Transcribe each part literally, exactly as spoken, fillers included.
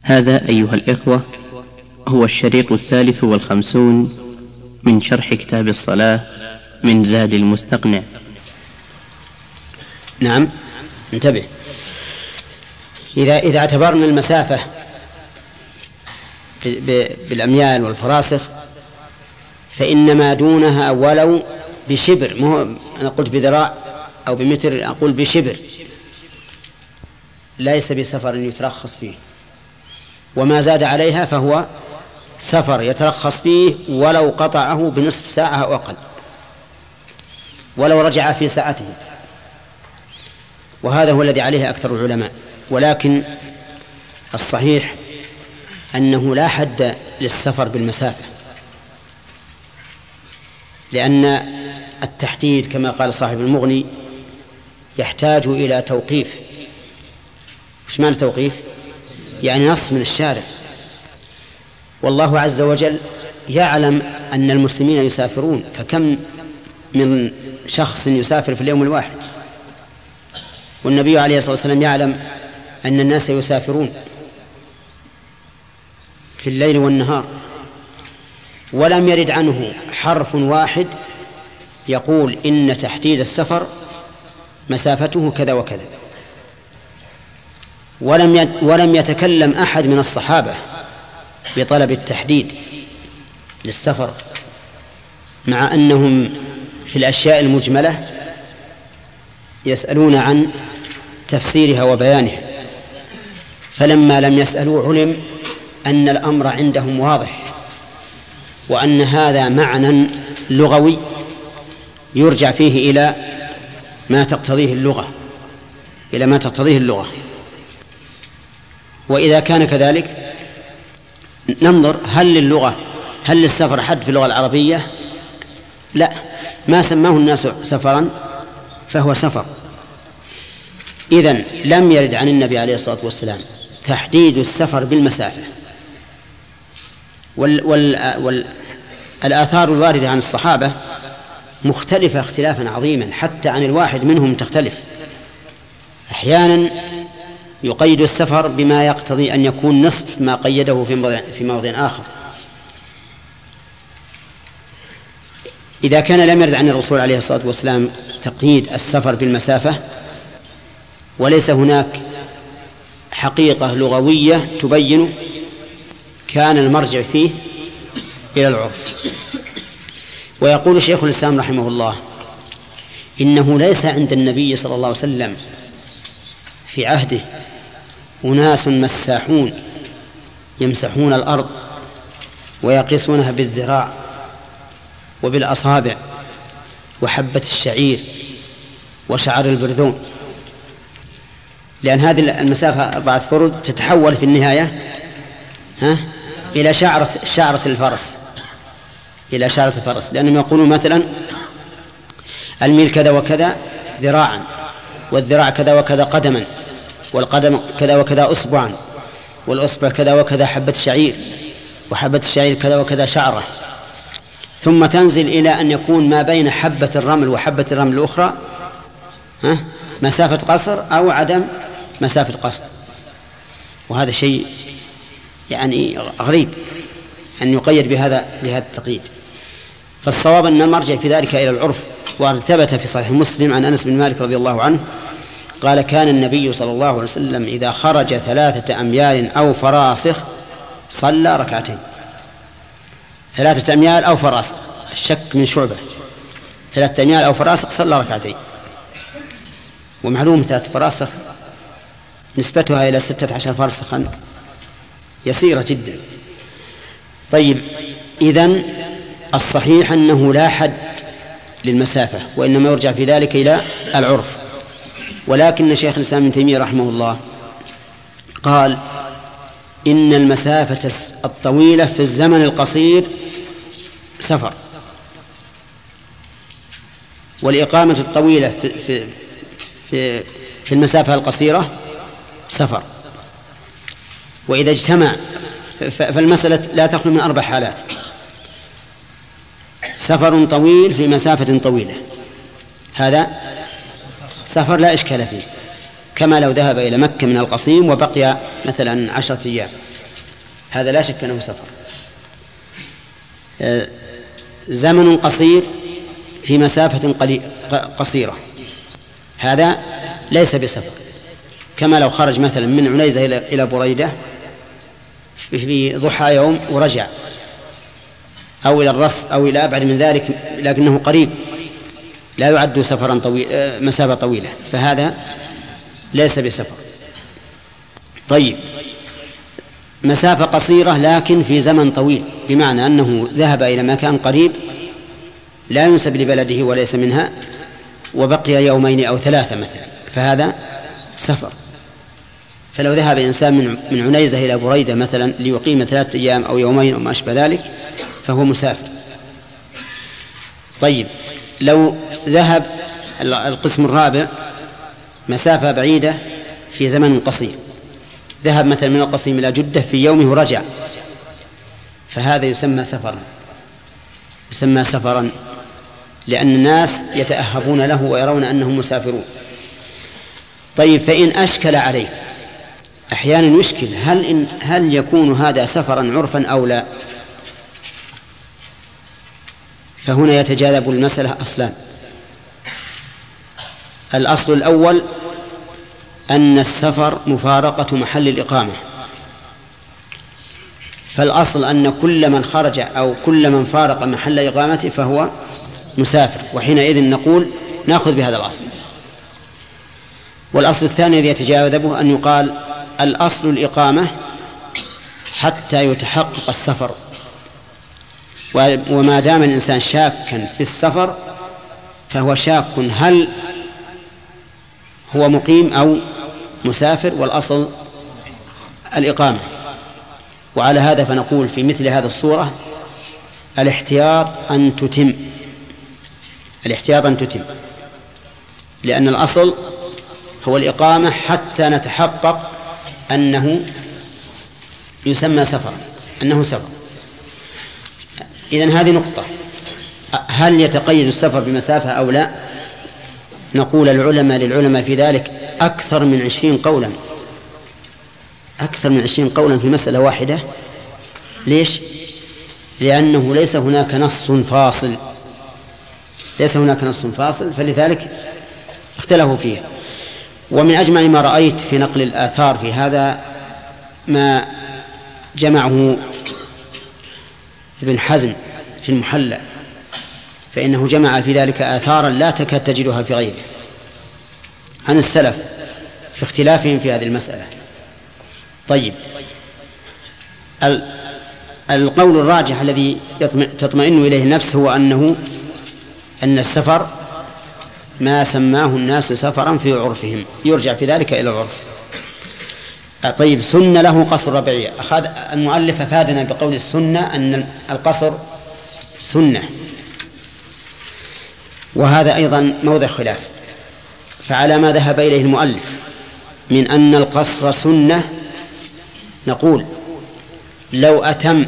هذا أيها الإخوة هو الشريط الثالث والخمسون من شرح كتاب الصلاة من زاد المستقنع. نعم، انتبه. إذا إذا اعتبرنا المسافة بالأميال والفراسخ فإن ما دونها ولو بشبر، مو أنا قلت بذراع أو بمتر، أقول بشبر، ليس بسفر يترخص فيه، وما زاد عليها فهو سفر يترخص فيه ولو قطعه بنصف ساعة أو أقل، ولو رجع في ساعته، وهذا هو الذي عليه أكثر العلماء. ولكن الصحيح أنه لا حد للسفر بالمسافة، لأن التحديد كما قال صاحب المغني يحتاج إلى توقيف. وش معنى توقيف؟ يعني نص من الشارع، والله عز وجل يعلم أن المسلمين يسافرون، فكم من شخص يسافر في اليوم الواحد، والنبي عليه الصلاة والسلام يعلم أن الناس يسافرون في الليل والنهار، ولم يرد عنه حرف واحد يقول إن تحديد السفر مسافته كذا وكذا، ولم ولم يتكلم أحد من الصحابة بطلب التحديد للسفر، مع أنهم في الأشياء المجملة يسألون عن تفسيرها وبيانها، فلما لم يسألوا علم أن الأمر عندهم واضح، وأن هذا معنى لغوي يرجع فيه إلى ما تقتضيه اللغة إلى ما تقتضيه اللغة. وإذا كان كذلك ننظر هل للغة هل للسفر حد في اللغة العربية؟ لا، ما سماه الناس سفرا فهو سفر. إذن لم يرد عن النبي عليه الصلاة والسلام تحديد السفر بالمسافة، وال وال وال الآثار الواردة عن الصحابة مختلفة اختلافا عظيما، حتى عن الواحد منهم تختلف. أحيانا يقيد السفر بما يقتضي أن يكون نصف ما قيده في موضع, في موضع آخر. إذا كان لم يرد عن الرسول عليه الصلاة والسلام تقييد السفر بالمسافة وليس هناك حقيقة لغوية تبين، كان المرجع فيه إلى العرف. ويقول شيخ الإسلام رحمه الله إنه ليس عند النبي صلى الله عليه وسلم في عهده أناس مساحون يمسحون الأرض ويقيسونها بالذراع وبالأصابع وحبة الشعير وشعر البرذون، لأن هذه المسافة أربعة فرد تتحول في النهاية ها إلى شعرة شعرة الفرس إلى شعرة الفرس لأنهم يقولون مثلا الميل كذا وكذا ذراعا، والذراع كذا وكذا قدما، والقدم كذا وكذا أصبعا، والأصبع كذا وكذا حبة شعير، وحبة الشعير كذا وكذا شعرة، ثم تنزل إلى أن يكون ما بين حبة الرمل وحبة الرمل الأخرى ها مسافة قصر أو عدم مسافة قصر. وهذا شيء يعني غريب أن يقيد بهذا بهذا التقييد. فالصواب أن المرجع في ذلك إلى العرف. وثبت في صحيح مسلم عن أنس بن مالك رضي الله عنه قال كان النبي صلى الله عليه وسلم إذا خرج ثلاثة أميال أو فراسخ صلى ركعتين. ثلاثة أميال أو فراسخ، الشك من شعبة، ثلاثة أميال أو فراسخ صلى ركعتين. ومعلوم ثلاثة فراسخ نسبتها إلى ستة عشر فرسخا يسيرة جدا. طيب، إذن الصحيح أنه لا حد للمسافة، وإنما يرجع في ذلك إلى العرف. ولكن شيخ الإسلام ابن تيمية رحمه الله قال إن المسافة الطويلة في الزمن القصير سفر، والإقامة الطويلة في, في, في, في المسافة القصيرة سفر. وإذا اجتمع فالمسألة لا تخلو من أربع حالات: سفر طويل في مسافة طويلة، هذا سفر لا إشكال فيه، كما لو ذهب إلى مكة من القصيم وبقي مثلا عشرة أيام هذا لا شك أنه سفر. زمن قصير في مسافة قصيرة هذا ليس بسفر، كما لو خرج مثلا من عنيزة إلى بريدة في ضحى يوم ورجع، أو إلى الرص أو إلى أبعد من ذلك لكنه قريب لا يعد سفرا طويل مسافة طويلة، فهذا ليس بسفر. طيب مسافة قصيرة لكن في زمن طويل، بمعنى أنه ذهب إلى مكان قريب لا ينسب لبلده وليس منها وبقي يومين أو ثلاثة مثلا، فهذا سفر. فلو ذهب إنسان من من عنيزة إلى بريدة مثلا ليقيم ثلاثة أيام أو يومين أو ما أشبه ذلك فهو مسافر. طيب لو ذهب القسم الرابع مسافة بعيدة في زمن قصير، ذهب مثلا من القصيم إلى جدة في يومه ورجع، فهذا يسمى سفرا، يسمى سفرا لأن الناس يتأهبون له ويرون أنهم مسافرون. طيب فإن أشكل عليك، أحيانا يشكل هل, إن هل يكون هذا سفرا عرفا أو لا، فهنا يتجاذب المسألة أصلان. الأصل الأول أن السفر مفارقة محل الإقامة، فالأصل أن كل من خرج أو كل من فارق محل إقامته فهو مسافر، وحينئذ نقول نأخذ بهذا الأصل. والأصل الثاني الذي يتجاذبه أن يقال الأصل الإقامة حتى يتحقق السفر، وما دام الإنسان شاكا في السفر فهو شاك هل هو مقيم أو مسافر، والأصل الإقامة. وعلى هذا فنقول في مثل هذا الصورة الاحتياط أن تتم، الاحتياط أن تتم، لأن الأصل هو الإقامة حتى نتحقق أنه يسمى سفر، أنه سفر. إذن هذه نقطة. هل يتقيد السفر بمسافة أو لا؟ نقول العلماء للعلماء في ذلك أكثر من عشرين قولا، أكثر من عشرين قولا في مسألة واحدة. ليش؟ لأنه ليس هناك نص فاصل، ليس هناك نص فاصل، فلذلك اختلفوا فيها. ومن أجمع ما رأيت في نقل الآثار في هذا ما جمعه ابن حزم في المحلى، فإنه جمع في ذلك آثارا لا تكاد تجدها في غيره عن السلف في اختلافهم في هذه المسألة. طيب القول الراجح الذي تطمئن إليه النفس هو أنه أن السفر ما سماه الناس سفرا في عرفهم، يرجع في ذلك إلى العرف. طيب سنة له قصر ربيعية، أخذ المؤلف أفادنا بقول السنة أن القصر سنة، وهذا أيضا موضع خلاف. فعلى ما ذهب إليه المؤلف من أن القصر سنة نقول لو أتم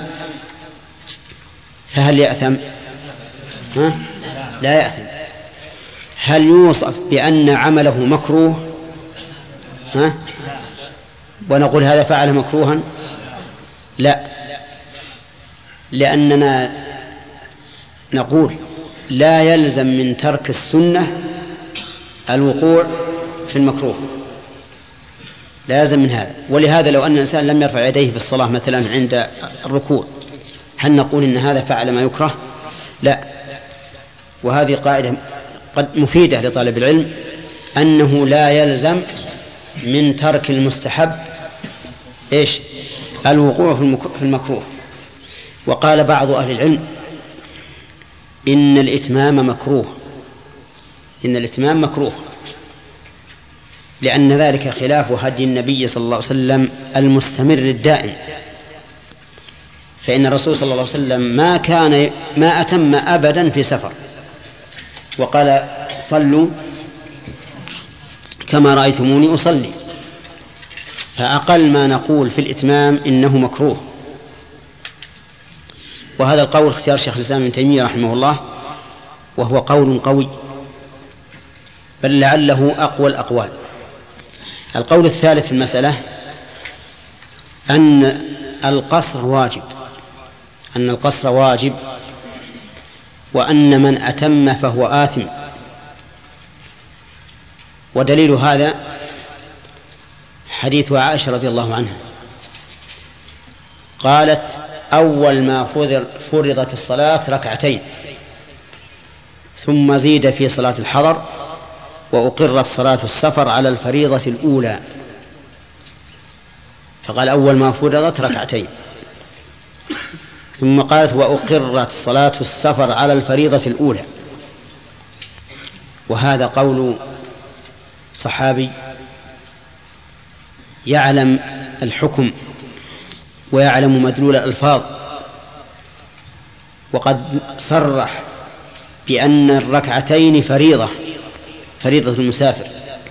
فهل يأثم؟ ها؟ لا يأثم. هل يوصف بأن عمله مكروه؟ ها؟ ونقول هذا فعل مكروها؟ لا، لأننا نقول لا يلزم من ترك السنة الوقوع في المكروه، لا يلزم من هذا. ولهذا لو أن الإنسان لم يرفع يديه في الصلاة مثلا عند الركوع هل نقول إن هذا فعل ما يكره؟ لا. وهذه قاعدة قد مفيدة لطالب العلم، أنه لا يلزم من ترك المستحب إيش؟ الوقوع في المكروه. وقال بعض أهل العلم إن الإتمام مكروه، إن الإتمام مكروه لأن ذلك خلاف هدي النبي صلى الله عليه وسلم المستمر الدائم. فإن الرسول صلى الله عليه وسلم ما كان ما أتم أبدا في سفر، وقال صلوا كما رأيتموني أصلي. فأقل ما نقول في الإتمام إنه مكروه. وهذا القول اختيار شيخ الإسلام ابن تيمية رحمه الله، وهو قول قوي، بل لعله أقوى الأقوال. القول الثالث في المسألة أن القصر واجب أن القصر واجب وأن من أتم فهو آثم. ودليل هذا حديث عائشة رضي الله عنها قالت: أول ما فرضت الصلاة ركعتين، ثم زيد في صلاة الحضر، وأقرت صلاة السفر على الفريضة الأولى. فقال: أول ما فرضت ركعتين، ثم قالت: وأقرت صلاة السفر على الفريضة الأولى. وهذا قول صحابي يعلم الحكم ويعلم مدلول الألفاظ، وقد صرح بأن الركعتين فريضة فريضة المسافر.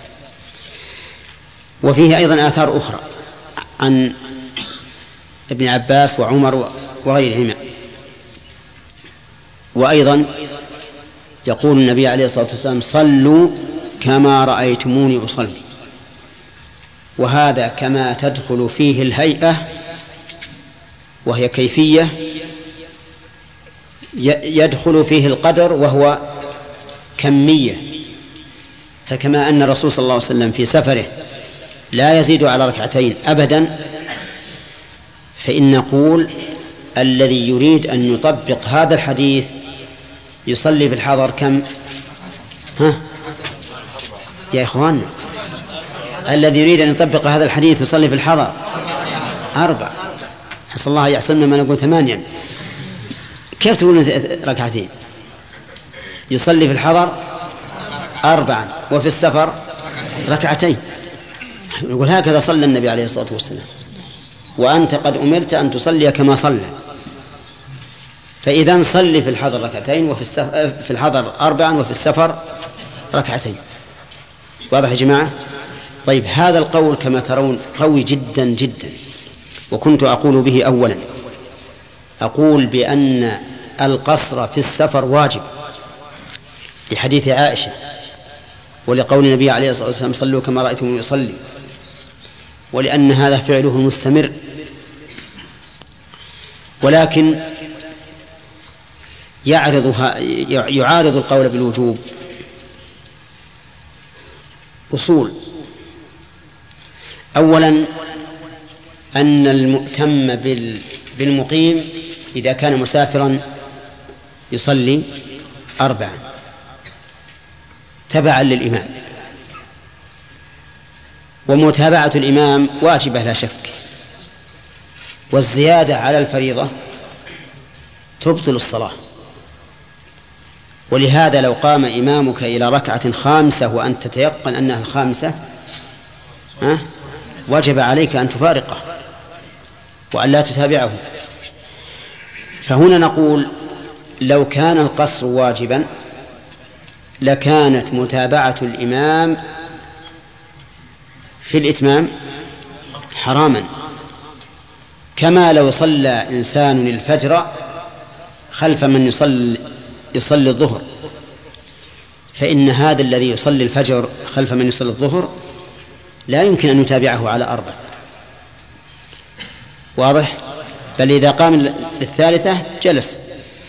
وفيه أيضا آثار أخرى عن ابن عباس وعمر وغيرهما. وأيضا يقول النبي عليه الصلاة والسلام: صلوا كما رأيتموني أصلي. وهذا كما تدخل فيه الهيئة وهي كيفية، يدخل فيه القدر وهو كمية. فكما أن الرسول صلى الله عليه وسلم في سفره لا يزيد على ركعتين أبدا، فإن نقول الذي يريد أن يطبق هذا الحديث يصلي في الحضر كم؟ ها يا إخواننا، الذي يريد أن يطبق هذا الحديث يصلي في الحضر أربع. نسأل الله يعصمنا ما نقول ثمانيا. كيف تقولون ركعتين؟ يصلي في الحضر أربعا وفي السفر ركعتين. نقول هكذا صلى النبي عليه الصلاة والسلام، وأنت قد أمرت أن تصلي كما صلى. فإذا صلي في الحضر ركعتين وفي في الحضر أربعا وفي السفر ركعتين. واضح يا جماعة؟ طيب، هذا القول كما ترون قوي جدا جدا، وكنت أقول به أولا. أقول بأن القصر في السفر واجب لحديث عائشة، ولقول النبي عليه الصلاة والسلام: صلوا كما رأيتم يصلي، ولأن هذا فعله المستمر. ولكن يعرض يعارض القول بالوجوب أصول. أولا، أن المؤتم بالمقيم إذا كان مسافرا يصلي أربعا تبعا للإمام، ومتابعة الإمام واجبة لا شك، والزيادة على الفريضة تبطل الصلاة. ولهذا لو قام إمامك إلى ركعة خامسة وأنت تتيقن أنها الخامسة ها وجب عليك أن تفارقه وأن لا تتابعه. فهنا نقول لو كان القصر واجبا لكانت متابعة الإمام في الإتمام حراما، كما لو صلى إنسان الفجر خلف من يصلي يصلي الظهر، فإن هذا الذي يصلي الفجر خلف من يصلي الظهر لا يمكن أن يتابعه على أربع. واضح؟ بل إذا قام للثالثة جلس.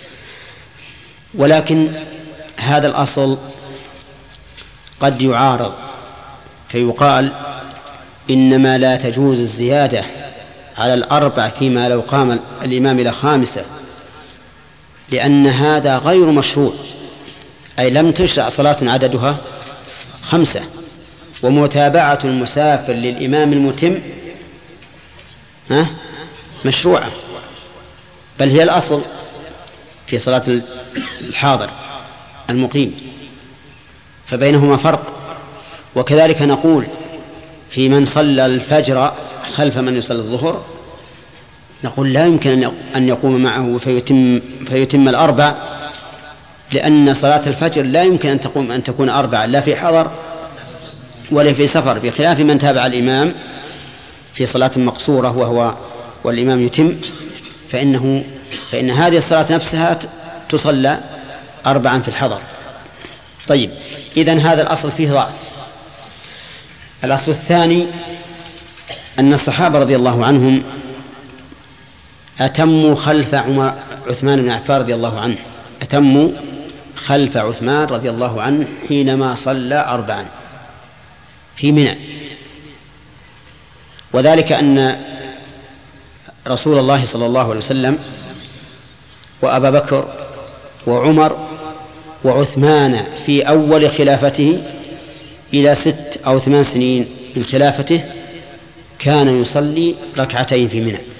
ولكن هذا الأصل قد يعارض، فيقال إنما لا تجوز الزيادة على الأربع فيما لو قام الإمام إلى خامسة، لأن هذا غير مشروع، أي لم تشرع صلاة عددها خمسة. ومتابعة المسافر للإمام المتم ها مشروعة، بل هي الأصل في صلاة الحاضر المقيم، فبينهما فرق. وكذلك نقول في من صلى الفجر خلف من يصلي الظهر، نقول لا يمكن أن يقوم معه فيتم, فيتم الأربع، لأن صلاة الفجر لا يمكن أن تقوم أن تكون أربعة لا في حضر ولا في سفر، بخلاف من تابع الإمام في صلاة مقصورة وهو والإمام يتم، فإنه فإن هذه الصلاة نفسها تصلى أربعا في الحضر. طيب، إذن هذا الأصل فيه ضعف. الأصل الثاني أن الصحابة رضي الله عنهم أتموا خلف عمر عثمان بن عفان رضي الله عنه أتموا خلف عثمان رضي الله عنه حينما صلى أربعا في منى. وذلك أن رسول الله صلى الله عليه وسلم وأبا بكر وعمر وعثمان في أول خلافته إلى ست أو ثمان سنين من خلافته كان يصلي ركعتين في منى،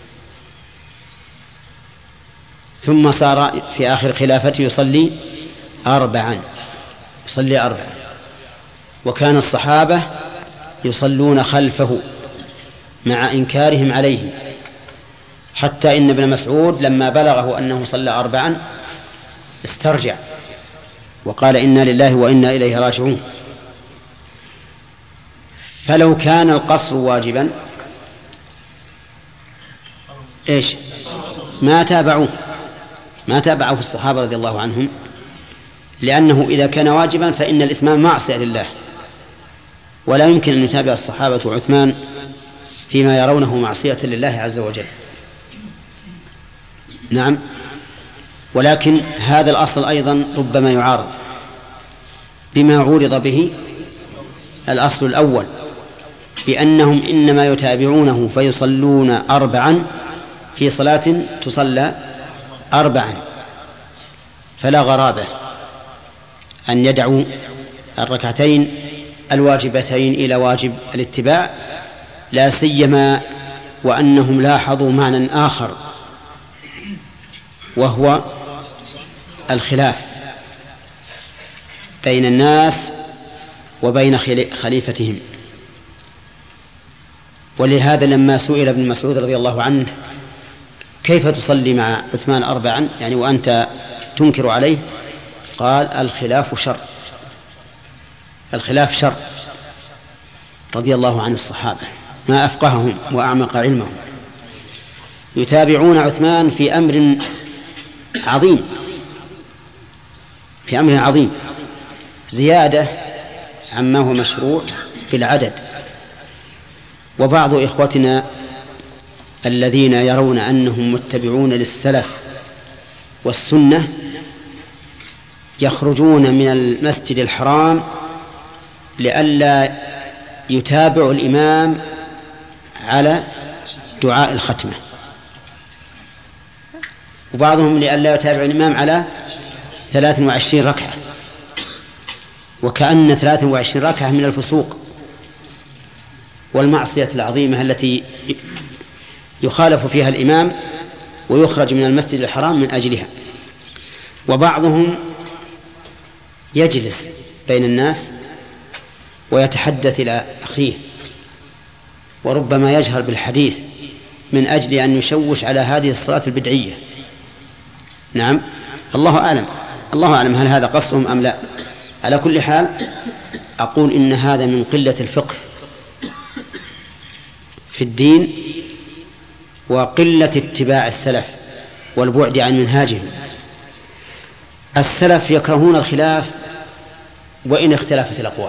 ثم صار في آخر خلافته يصلي أربعا يصلي أربعا وكان الصحابة يصلون خلفه مع إنكارهم عليه، حتى إن ابن مسعود لما بلغه أنه صلى أربعا استرجع وقال إنا لله وإنا إليه راجعون. فلو كان القصر واجبا إيش ما تابعوه ما تابعه الصحابة رضي الله عنهم، لأنه إذا كان واجبا فإن الإتمام معصية لله، ولا يمكن أن يتابع الصحابة وعثمان فيما يرونه معصية لله عز وجل. نعم. ولكن هذا الأصل أيضا ربما يعارض بما عورض به الأصل الأول، بأنهم إنما يتابعونه فيصلون أربعا في صلاة تصلى أربعا، فلا غرابة أن يدعوا الركعتين الواجبتين إلى واجب الاتباع، لا سيما وأنهم لاحظوا معنى آخر وهو الخلاف بين الناس وبين خليفتهم. ولهذا لما سئل ابن مسعود رضي الله عنه كيف تصلي مع عثمان أربعا يعني وأنت تنكر عليه، قال الخلاف شر الخلاف شر رضي الله عن الصحابة ما أفقههم وأعمق علمهم، يتابعون عثمان في أمر عظيم في أمر عظيم زيادة عما هو مشروع بالعدد. وبعض إخوتنا الذين يرون أنهم متبعون للسلف والسنة يخرجون من المسجد الحرام لئلا يتابع الإمام على دعاء الختمة، وبعضهم لئلا يتابع الإمام على ثلاث وعشرين ركعة، وكأن ثلاث وعشرين ركعة من الفسوق والمعصية العظيمة التي يخالف فيها الإمام ويخرج من المسجد الحرام من أجلها. وبعضهم يجلس بين الناس ويتحدث إلى أخيه وربما يجهر بالحديث من أجل أن يشوش على هذه الصلاة البدعية. نعم، الله أعلم الله أعلم هل هذا قصدهم أم لا. على كل حال أقول إن هذا من قلة الفقه في الدين وقلة اتباع السلف والبعد عن منهاجهم. السلف يكرهون الخلاف وإن اختلفت الأقوال،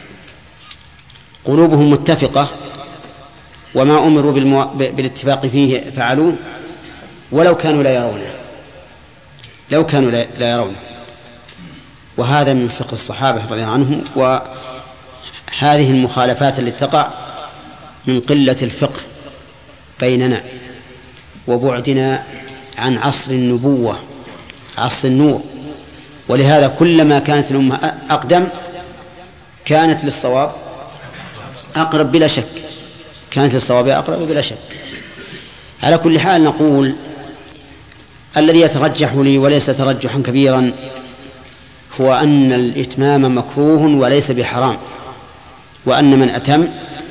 قلوبهم متفقة وما أمروا بالمو... بالاتفاق فيه فعلوه ولو كانوا لا يرونه لو كانوا لا يرونه وهذا من فقه الصحابة رضي الله عنهم. وهذه المخالفات التي تقع من قلة الفقه بيننا وبعدنا عن عصر النبوة عصر النور. ولهذا كلما كانت الأمة أقدم كانت للصواب أقرب بلا شك كانت للصواب أقرب بلا شك. على كل حال نقول الذي يترجح لي وليس ترجحا كبيرا هو أن الإتمام مكروه وليس بحرام، وأن من أتم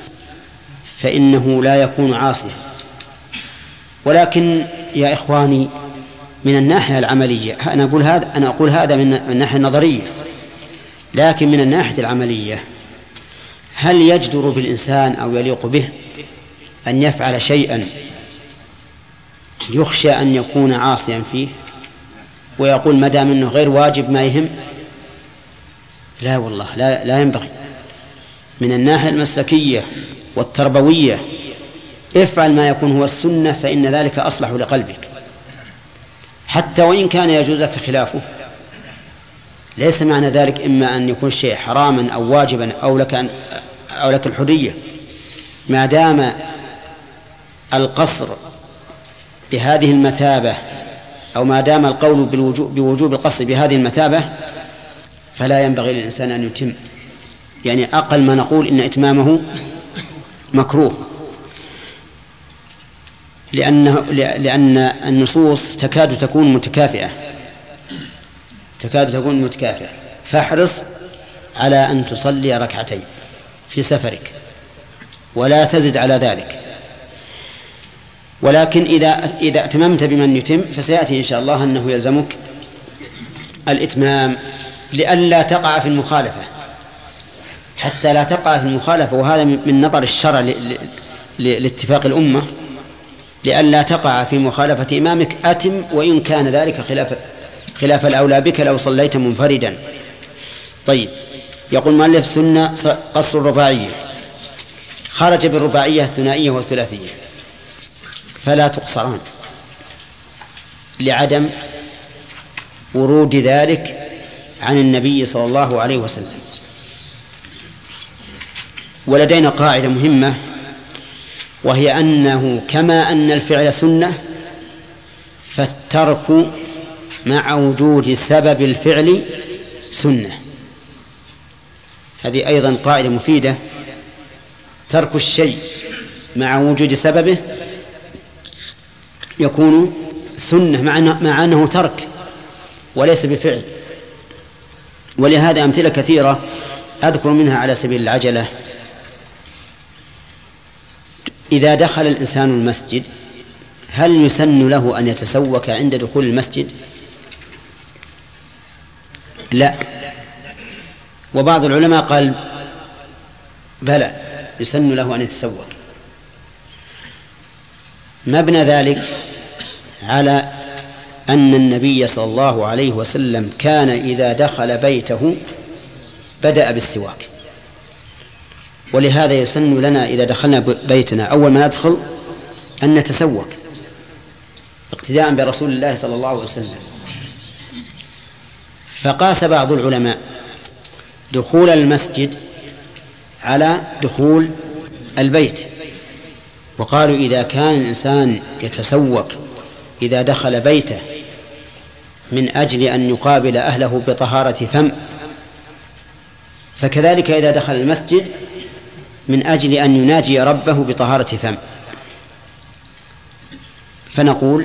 فإنه لا يكون عاصيا. ولكن يا إخواني من الناحية العملية أنا أقول هذا أنا أقول هذا من الناحية النظرية، لكن من الناحية العملية هل يجدر بالإنسان أو يليق به أن يفعل شيئا يخشى أن يكون عاصيا فيه ويقول ما دام أنه غير واجب ما يهم؟ لا والله لا, لا ينبغي. من الناحية المسلكية والتربوية افعل ما يكون هو السنة فإن ذلك أصلح لقلبك، حتى وإن كان يجوز لك خلافه. ليس معنى ذلك إما أن يكون الشيء حراما أو واجبا أو لك, أن أو لك الحرية، ما دام القصر بهذه المثابة أو ما دام القول بالوجوب بوجوب القصر بهذه المثابة فلا ينبغي للإنسان أن يتم. يعني أقل ما نقول إن إتمامه مكروه، لأنه لأن النصوص تكاد تكون متكافئة تكاد تكون متكافئة فاحرص على أن تصلي ركعتين في سفرك ولا تزد على ذلك. ولكن إذا إذا اتممت بمن يتم فسيأتي إن شاء الله أنه يلزمك الإتمام لئلا تقع في المخالفة، حتى لا تقع في المخالفة، وهذا من نظر الشرع لاتفاق الأمة، لئلا تقع في مخالفة إمامك أتم وإن كان ذلك خلاف خلاف الأولى بك لو صليت منفردا. طيب، يقول مؤلف سنة قصر الرباعية، خرج بالرباعية الثنائية والثلاثية فلا تقصران لعدم ورود ذلك عن النبي صلى الله عليه وسلم. ولدينا قاعدة مهمة، وهي أنه كما أن الفعل سنة فالترك مع وجود سبب الفعل سنة. هذه أيضا قاعدة مفيدة، ترك الشيء مع وجود سببه يكون سنة مع أنه ترك وليس بفعل. ولهذا أمثلة كثيرة أذكر منها على سبيل العجلة. إذا دخل الإنسان المسجد هل يسن له أن يتسوك عند دخول المسجد؟ لا. وبعض العلماء قال بلى يسن له أن يتسوك. مبنى ذلك على أن النبي صلى الله عليه وسلم كان إذا دخل بيته بدأ بالسواك، ولهذا يسن لنا إذا دخلنا بيتنا أول ما ندخل أن نتسوك اقتداء برسول الله صلى الله عليه وسلم. فقاس بعض العلماء دخول المسجد على دخول البيت، وقالوا إذا كان الإنسان يتسوك إذا دخل بيته من أجل أن يقابل أهله بطهارة فم، فكذلك إذا دخل المسجد من أجل أن يناجي ربه بطهارة فم. فنقول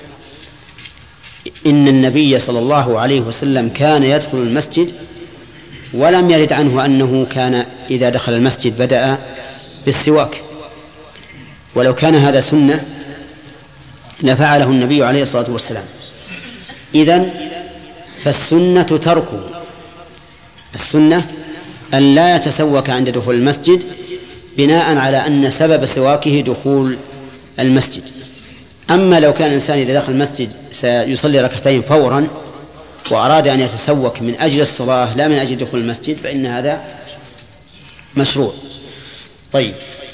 إن النبي صلى الله عليه وسلم كان يدخل المسجد ولم يرد عنه أنه كان إذا دخل المسجد بدأ بالسواك، ولو كان هذا سنة لفعله النبي عليه الصلاة والسلام. إذن فالسنة تركه، السنة أن لا يتسوك عند دخول المسجد بناء على أن سبب سواكه دخول المسجد. أما لو كان الإنسان إذا دخل المسجد سيصلي ركعتين فورا وأراد أن يتسوك من أجل الصلاة لا من أجل دخول المسجد فإن هذا مشروع. طيب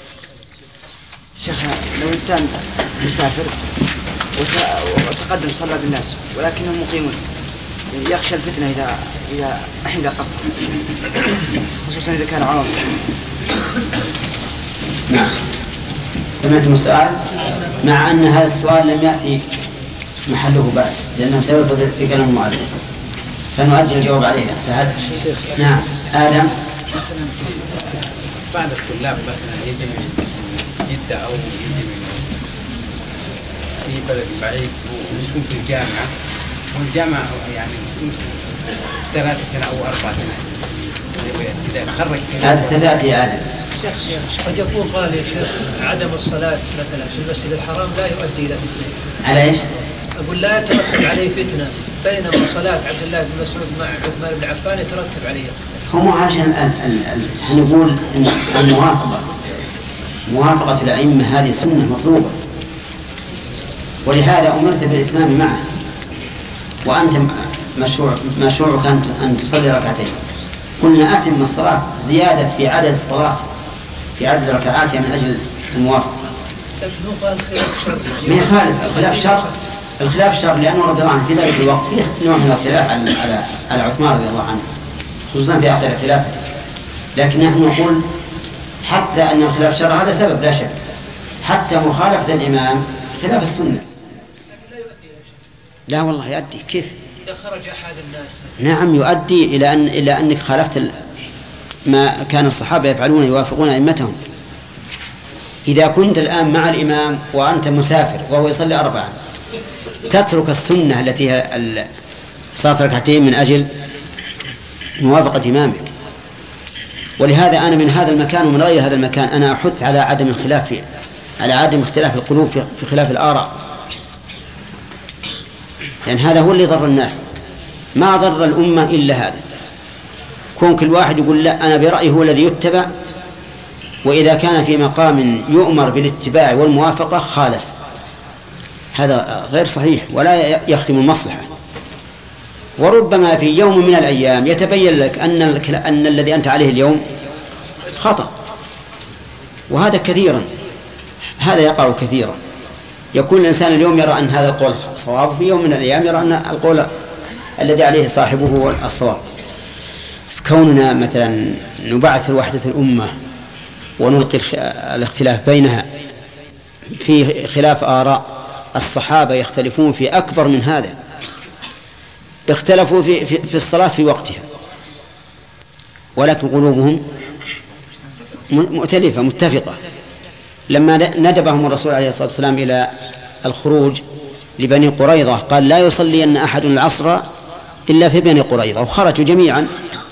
شيخ، لو إنسان مسافر وتقدم صلى بالناس ولكنهم مقيمون يخشى الفتنة إذا إذا أحيل قصر، خصوصا إذا كان عرض. نعم، سمعتم السؤال؟ مع أن هذا السؤال لم يأتي محله بعد لأنه سيرد في كلام المؤلف فنؤجل الجواب عليه. فهذا نعم. آدم، مثلا بعض الطلاب مثلا يجي من جدة أو يجي من في بلد بعيد ويكون في الجامعة، والجامعة يعني ثلاث سنة أو أربع سنة إذا تخرج. هذا ستأتي يا آدم. شيخ قد يكون قال يا شيخ عدم الصلاة مثلا في المسجد الحرام لا يؤدي إلى فتنة. على إيش؟ أقول لا يترتب عليه فتنة، بينما صلاة عبد الله بن مسعود مع عثمان بن عفان يترتب عليه. هم عشان نقول إن الموافقة موافقة الأئمة هذه سنة مطلوبة، ولهذا أمرت بالإتمام معه، وأنت مشروع مشروعك أن تصلي ركعتين. قلنا أتم الصلاة زيادة في عدد الصلاة في عدد ركعاتها من أجل الموافقة. لكن هو قال خلاف شر. ما يخالف الخلاف شر، الخلاف شر لأنه رضي الله عنه في ذلك الوقت فيه نوع من الخلاف على على على عثمان رضي الله عنه خصوصا في آخر خلافته، لكن نحن نقول حتى أن الخلاف شر هذا سبب لا شك، حتى مخالفة الإمام خلاف السنة. لا والله يؤدي. كيف؟ إذا خرج أحد الناس. نعم يؤدي إلى أن إلى أنك خالفت ما كان الصحابة يفعلون يوافقون أئمتهم. إذا كنت الآن مع الإمام وأنت مسافر وهو يصلي أربعا تترك السنة التي هي صلاة ركعتين من أجل موافقة إمامك. ولهذا أنا من هذا المكان ومن غير هذا المكان أنا أحث على عدم الخلاف فيه، على عدم اختلاف القلوب في خلاف الآراء، لأن يعني هذا هو اللي ضر الناس، ما ضر الأمة إلا هذا. كون كل واحد يقول لا أنا برأيه هو الذي يتبع، وإذا كان في مقام يؤمر بالاتباع والموافقة خالف، هذا غير صحيح ولا يخدم المصلحة. وربما في يوم من الأيام يتبين لك أن, أن الذي أنت عليه اليوم خطأ، وهذا كثيرا، هذا يقع كثيرا. يكون الإنسان اليوم يرى أن هذا القول صواب، في يوم من الأيام يرى أن القول الذي عليه صاحبه هو الصواب. كوننا مثلا نبعث وحدة الأمة ونلقي الاختلاف بينها في خلاف آراء، الصحابة يختلفون في أكبر من هذا، اختلفوا في, في, في الصلاة في وقتها ولكن قلوبهم مؤتلفة متفقة. لما ندبهم الرسول عليه الصلاة والسلام إلى الخروج لبني قريظة قال لا يصلي أن أحد العصر إلا في بني قريظة، وخرجوا جميعا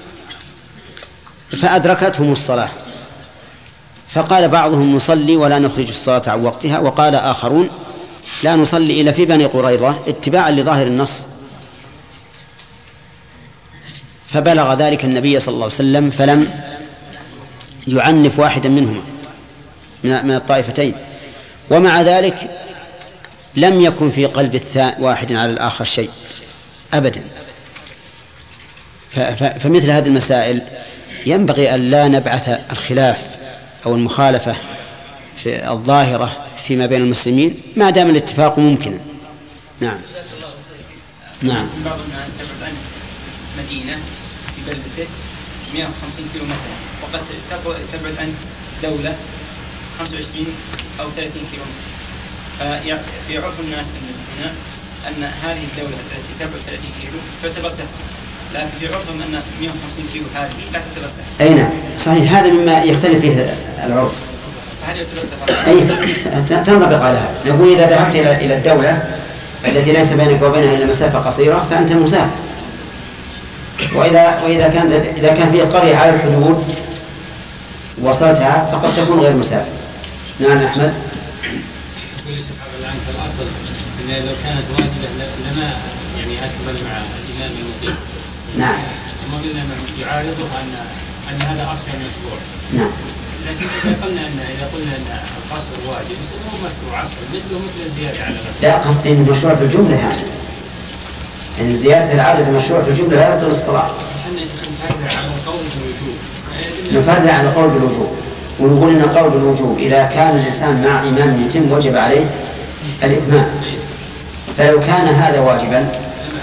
فأدركتهم الصلاة، فقال بعضهم نصلي ولا نخرج الصلاة عن وقتها، وقال آخرون لا نصلي إلا في بني قريظة اتباعا لظاهر النص. فبلغ ذلك النبي صلى الله عليه وسلم فلم يعنف واحدا منهما من الطائفتين، ومع ذلك لم يكن في قلب واحد على الآخر شيء أبدا. فمثل هذه المسائل ينبغي أن لا نبعث الخلاف أو المخالفة في الظاهرة فيما بين المسلمين ما دام الاتفاق ممكنا. نعم نعم. بعض الناس تبعد عن مدينة في بلدته مئة وخمسين كيلو مثلا، وقد تبعد عن دولة خمسة وعشرين أو ثلاثين كيلو متر. في عرف الناس هنا أن هذه الدولة التي تبعد ثلاثين كيلو تعتبر سفر، لكن في عرفهم أن مئة وخمسين كيلو هذه لا تعتبر سفر. أي نعم صحيح، هذا مما يختلف فيه العرف. هل يعتبر سفر؟ أي تنطبق على هذا. نقول إذا ذهبت إلى إلى الدولة التي ليس بينك وبينها إلا مسافة قصيرة فأنت مسافر. وإذا وإذا كان إذا كان في قرية على الحدود وصلتها فقد تكون غير مسافر. نعم أحمد. يقول سبحانه الله عنك الأصل أن لو كانت واجبة لما يعني أكمل مع الإمام المقيم. نعم. ثم قلنا يعارضها أن أن هذا أصل مشروع. نعم. لكن إذا قلنا أن إذا قلنا أن القصر واجب هو مشروع أصل مثله مثل الزيادة على غيره. لا قصدي إنه مشروع في الجملة يعني. إن زيادة العدد مشروع في الجملة لا يبطل الصلاة. إحنا نفرع على القول بالوجوب. نفرع على القول بالوجوب ونقول إن القول بالوجوب إذا كان الإنسان مع إمام يتم وجب عليه الإتمام، فلو كان هذا واجبا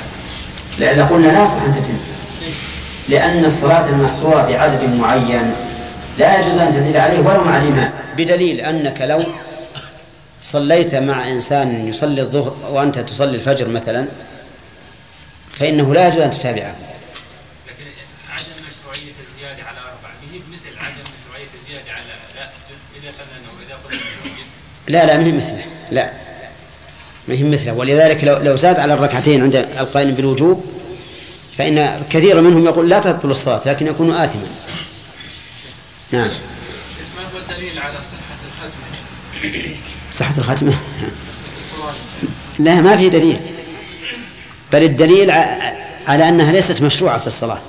لقلنا لا صح أن تتم، لأن الصلاة المحصورة بعدد معين لا يجوز أن تزيد عليه ولو مع الإمام، بدليل أنك لو صليت مع إنسان يصلي الظهر وأنت تصلي الفجر مثلا فإنه لا يجوز أن تتابعه. لكن عدم مشروعية الزيادة على أربعة هي مثل عدم مشروعية الزيادة على لا إذا قلنا إذا قلنا لا لا ما هي مثله، لا ما هي مثله. ولذلك لو لو زاد على الركعتين عند القائل بالوجوب فإن كثير منهم يقول لا تبطل الصلاة لكن يكون آثما. نعم. ما هو الدليل على صحة الختمة؟ صحة الختمة لا ما في دليل، بل الدليل على أنها ليست مشروعة في الصلاة،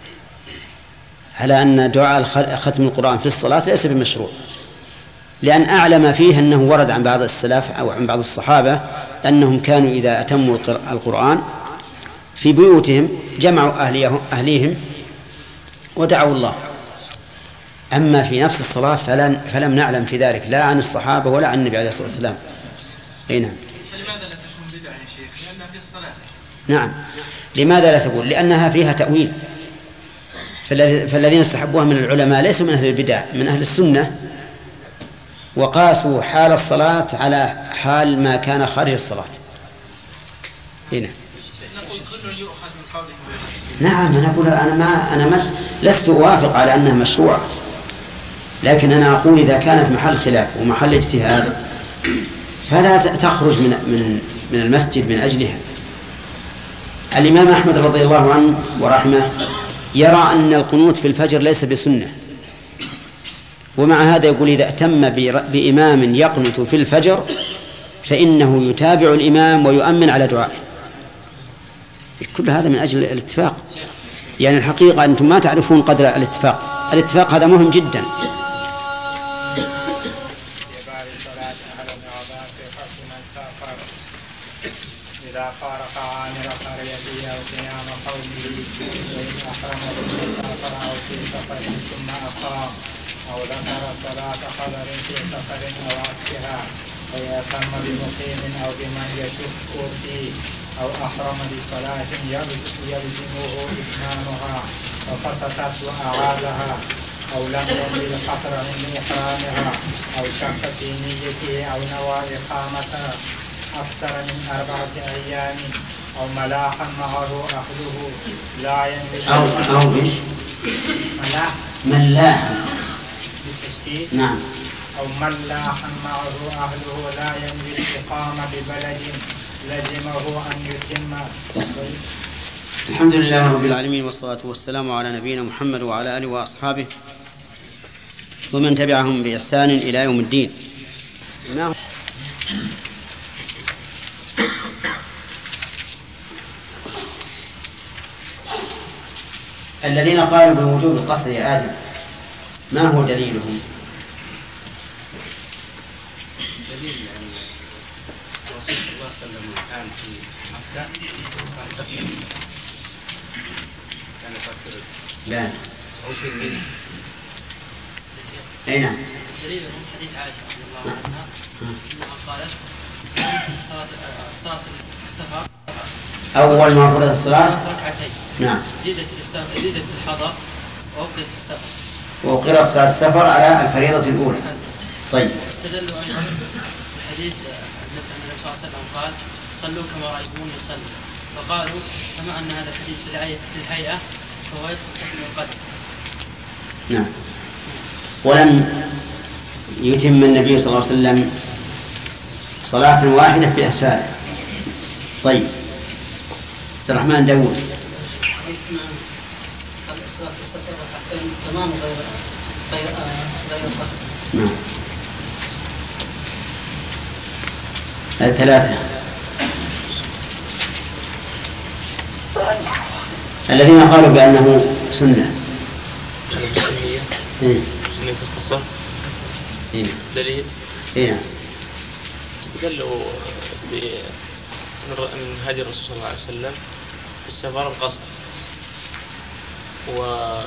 على أن دعاء ختم القرآن في الصلاة ليس بمشروع، لأن أعلم فيه أنه ورد عن بعض السلف أو عن بعض الصحابة أنهم كانوا إذا أتموا القرآن في بيوتهم جمعوا أهليهم ودعوا الله أما في نفس الصلاة فلن فلم نعلم في ذلك لا عن الصحابة ولا عن النبي عليه الصلاة والسلام. أي نعم. لماذا لا تكون بدعة يا شيخ؟ لأنها في الصلاة. نعم. لماذا لا تقول؟ لأنها فيها تأويل. فالذين استحبوها من العلماء ليسوا من أهل البدع، من أهل السنة، وقاسوا حال الصلاة على حال ما كان خارج الصلاة. هنا. نعم. أنا أقول أنا ما أنا ما لست أوافق على أنها مشروعة، لكن أنا أقول إذا كانت محل خلاف ومحل اجتهاد فلا تخرج من من من المسجد من أجلها. الإمام أحمد رضي الله عنه ورحمه يرى أن القنوت في الفجر ليس بسنة، ومع هذا يقول إذا أتم بإمام يقنت في الفجر فإنه يتابع الإمام ويؤمن على دعائه. كل هذا من أجل الاتفاق. يعني الحقيقة أنتم ما تعرفون قدر الاتفاق. الاتفاق هذا مهم جدا. إذا فارق عامر قريته أو قيام قوله وإن أحرم بالمسافر أو في سفر ثم أقام أو ذكر صلاة حضر في سفر أو عكسها ويتم بمقيم أو بمن يشك فيه أو أحرم بصلاة يلزمه إتمامها وفسدت وأعادها أو لم يجد القصر من إحرامها أو شك في نيته أو نوى إقامتها أكثر من أربعة أيام أو ملاحا معه أخذه لا ينوي أو أو إيش؟ ملاح ملاحا بالتشديد. نعم. أو ملاحا معه أهله لا ينوي الإقامة ببلد لزمه أن يتم. الحمد لله رب العالمين والصلاة والسلام على نبينا محمد وعلى آله وأصحابه ومن تبعهم بإحسان إلى يوم الدين. الذين قالوا بوجوب القصر يا آدم ما هو دليلهم؟ دليل يعني الرسول صلى الله عليه وسلم كان في مكة كان قصر كان يقصر لا أو في المدينة. أي نعم. دليلهم حديث عائشة رضي الله عنها أنها قالت صلاة صلاة السفر أول ما فرضت الصلاة ركعتين. نعم. زيدت السفر زيدت الحضر وأبقيت في السفر. وقرأت صلاة السفر على الفريضة الأولى. طيب. استدلوا أيضا بحديث النبي صلى الله عليه وسلم قال صلوا كما رأيتموني يصلي، فقالوا كما أن هذا الحديث في الهيئة فهو يدخل تحت القدر. نعم. ولم يتم النبي صلى الله عليه وسلم صلاة واحدة في أسفاره. طيب. عبد الرحمن داود. صلاة السفر ركعتين تمام غير غير غير القصر. نعم. الثلاثة الذين قالوا بأنه سنة. سنية. إيه. سنة القصر. إيه. دليل. إيه. استدلوا من هدي الرسول صلى الله عليه وسلم في السفر القصر، و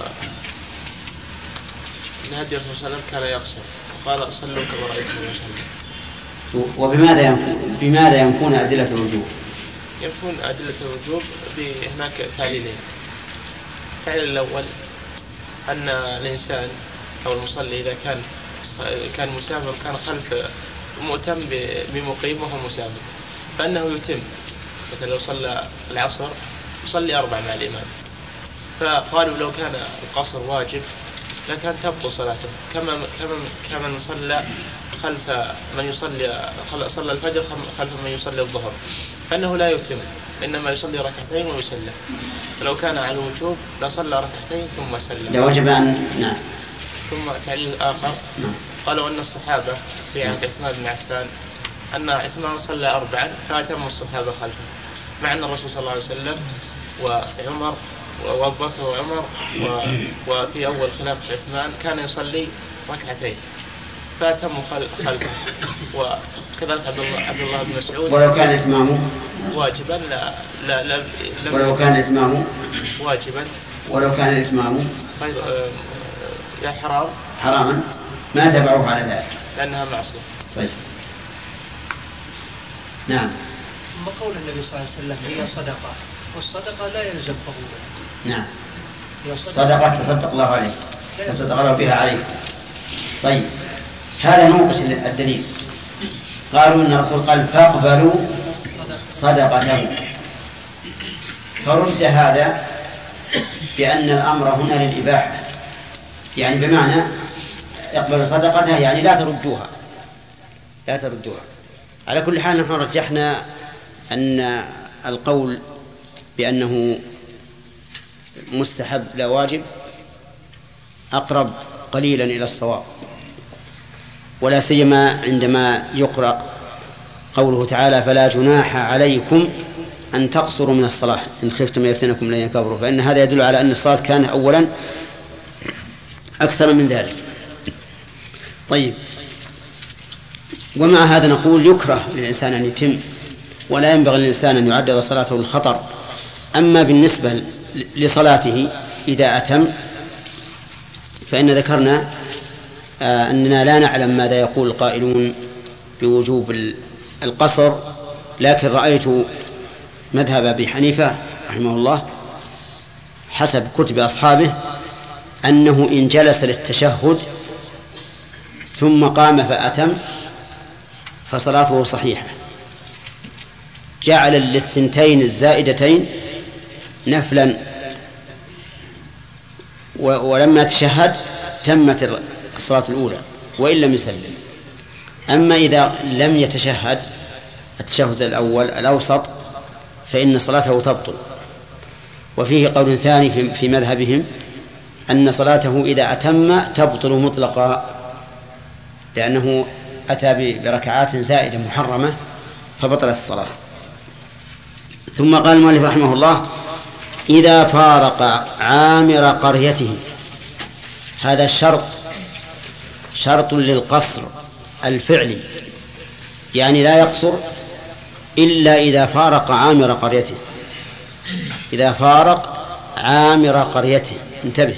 من هدي الرسول صلى الله عليه وسلم كان يقصر وقال صلوا كما رأيتم يصلي. وبماذا ينفون بماذا ينفون أدلة الوجوب؟ ينفون أدلة الوجوب بهناك تعليلين. التعليل الأول أن الإنسان أو المصلي إذا كان كان مسافر كان خلف مؤتم بمقيم وهو مسافر فإنه يتم، مثلا لو صلى العصر يصلي أربع مع الإمام، فقالوا لو كان القصر واجب لكان تبطل صلاته كما كما كمن صلى خلف من يصلي صلى الفجر خلف من يصلي الظهر، فإنه لا يتم إنما يصلي ركعتين ويسلم. فلو كان على الوجوب لصلى ركعتين ثم سلم. لا وجب أن نعم. ثم تعليل آخر قالوا أن الصحابة في عهد عثمان بن عفان أن عثمان صلى أربعا فأتم الصحابة خلفه، مع أن الرسول صلى الله عليه وسلم وعمر وأبو بكر وعمر وفي أول خلافة عثمان كان يصلي ركعتين فأتموا خلفه. وكذلك عبد الله عبد الله بن مسعود ولو كان إتمامه واجبا لا لا لا ولو كان إتمامه واجبا ولو كان إتمامه غير يا حرام حراما ما تبعوه على ذلك لأنها معصية. طيب نعم. ثم قول النبي صلى الله عليه وسلم هي صدقة، والصدقة لا يلزم قبولها. نعم صدقة تصدق الله عليك تصدق الله بها عليك. طيب هذا نوقش الدليل. قالوا إن الرسول قال فاقبلوا صدقته، فرد هذا بأن الأمر هنا للإباحة، يعني بمعنى اقبلوا صدقته يعني لا تردوها لا تردوها. على كل حال نحن رجحنا أن القول بأنه مستحب لا واجب أقرب قليلا إلى الصواب، ولا سيما عندما يقرأ قوله تعالى فلا جناح عليكم أن تقصروا من الصلاة إن خفتم يفتنكم الذين كفروا، فإن هذا يدل على أن الصلاة كان أولا أكثر من ذلك. طيب ومع هذا نقول يكره للإنسان أن يتم، ولا ينبغي للإنسان أن يعرض صلاته للخطر. أما بالنسبة لصلاته إذا أتم فإن ذكرنا آه أننا لا نعلم ماذا يقول القائلون بوجوب القصر، لكن رأيت مذهب أبي حنيفة رحمه الله حسب كتب أصحابه أنه إن جلس للتشهد ثم قام فأتم فصلاته صحيحة، جعل للثنتين الزائدتين نفلا، ولما تشهد تمت الصلاة الأولى وإن لم يسلم. أما إذا لم يتشهد التشهد الأول الأوسط فإن صلاته تبطل. وفيه قول ثاني في مذهبهم أن صلاته إذا أتم تبطل مطلقا، لأنه أتى بركعات زائدة محرمة فبطلت الصلاة. ثم قال المؤلف رحمه الله إذا فارق عامر قريته، هذا الشرط شرط للقصر الفعلي، يعني لا يقصر إلا إذا فارق عامر قريته. إذا فارق عامر قريته، انتبه،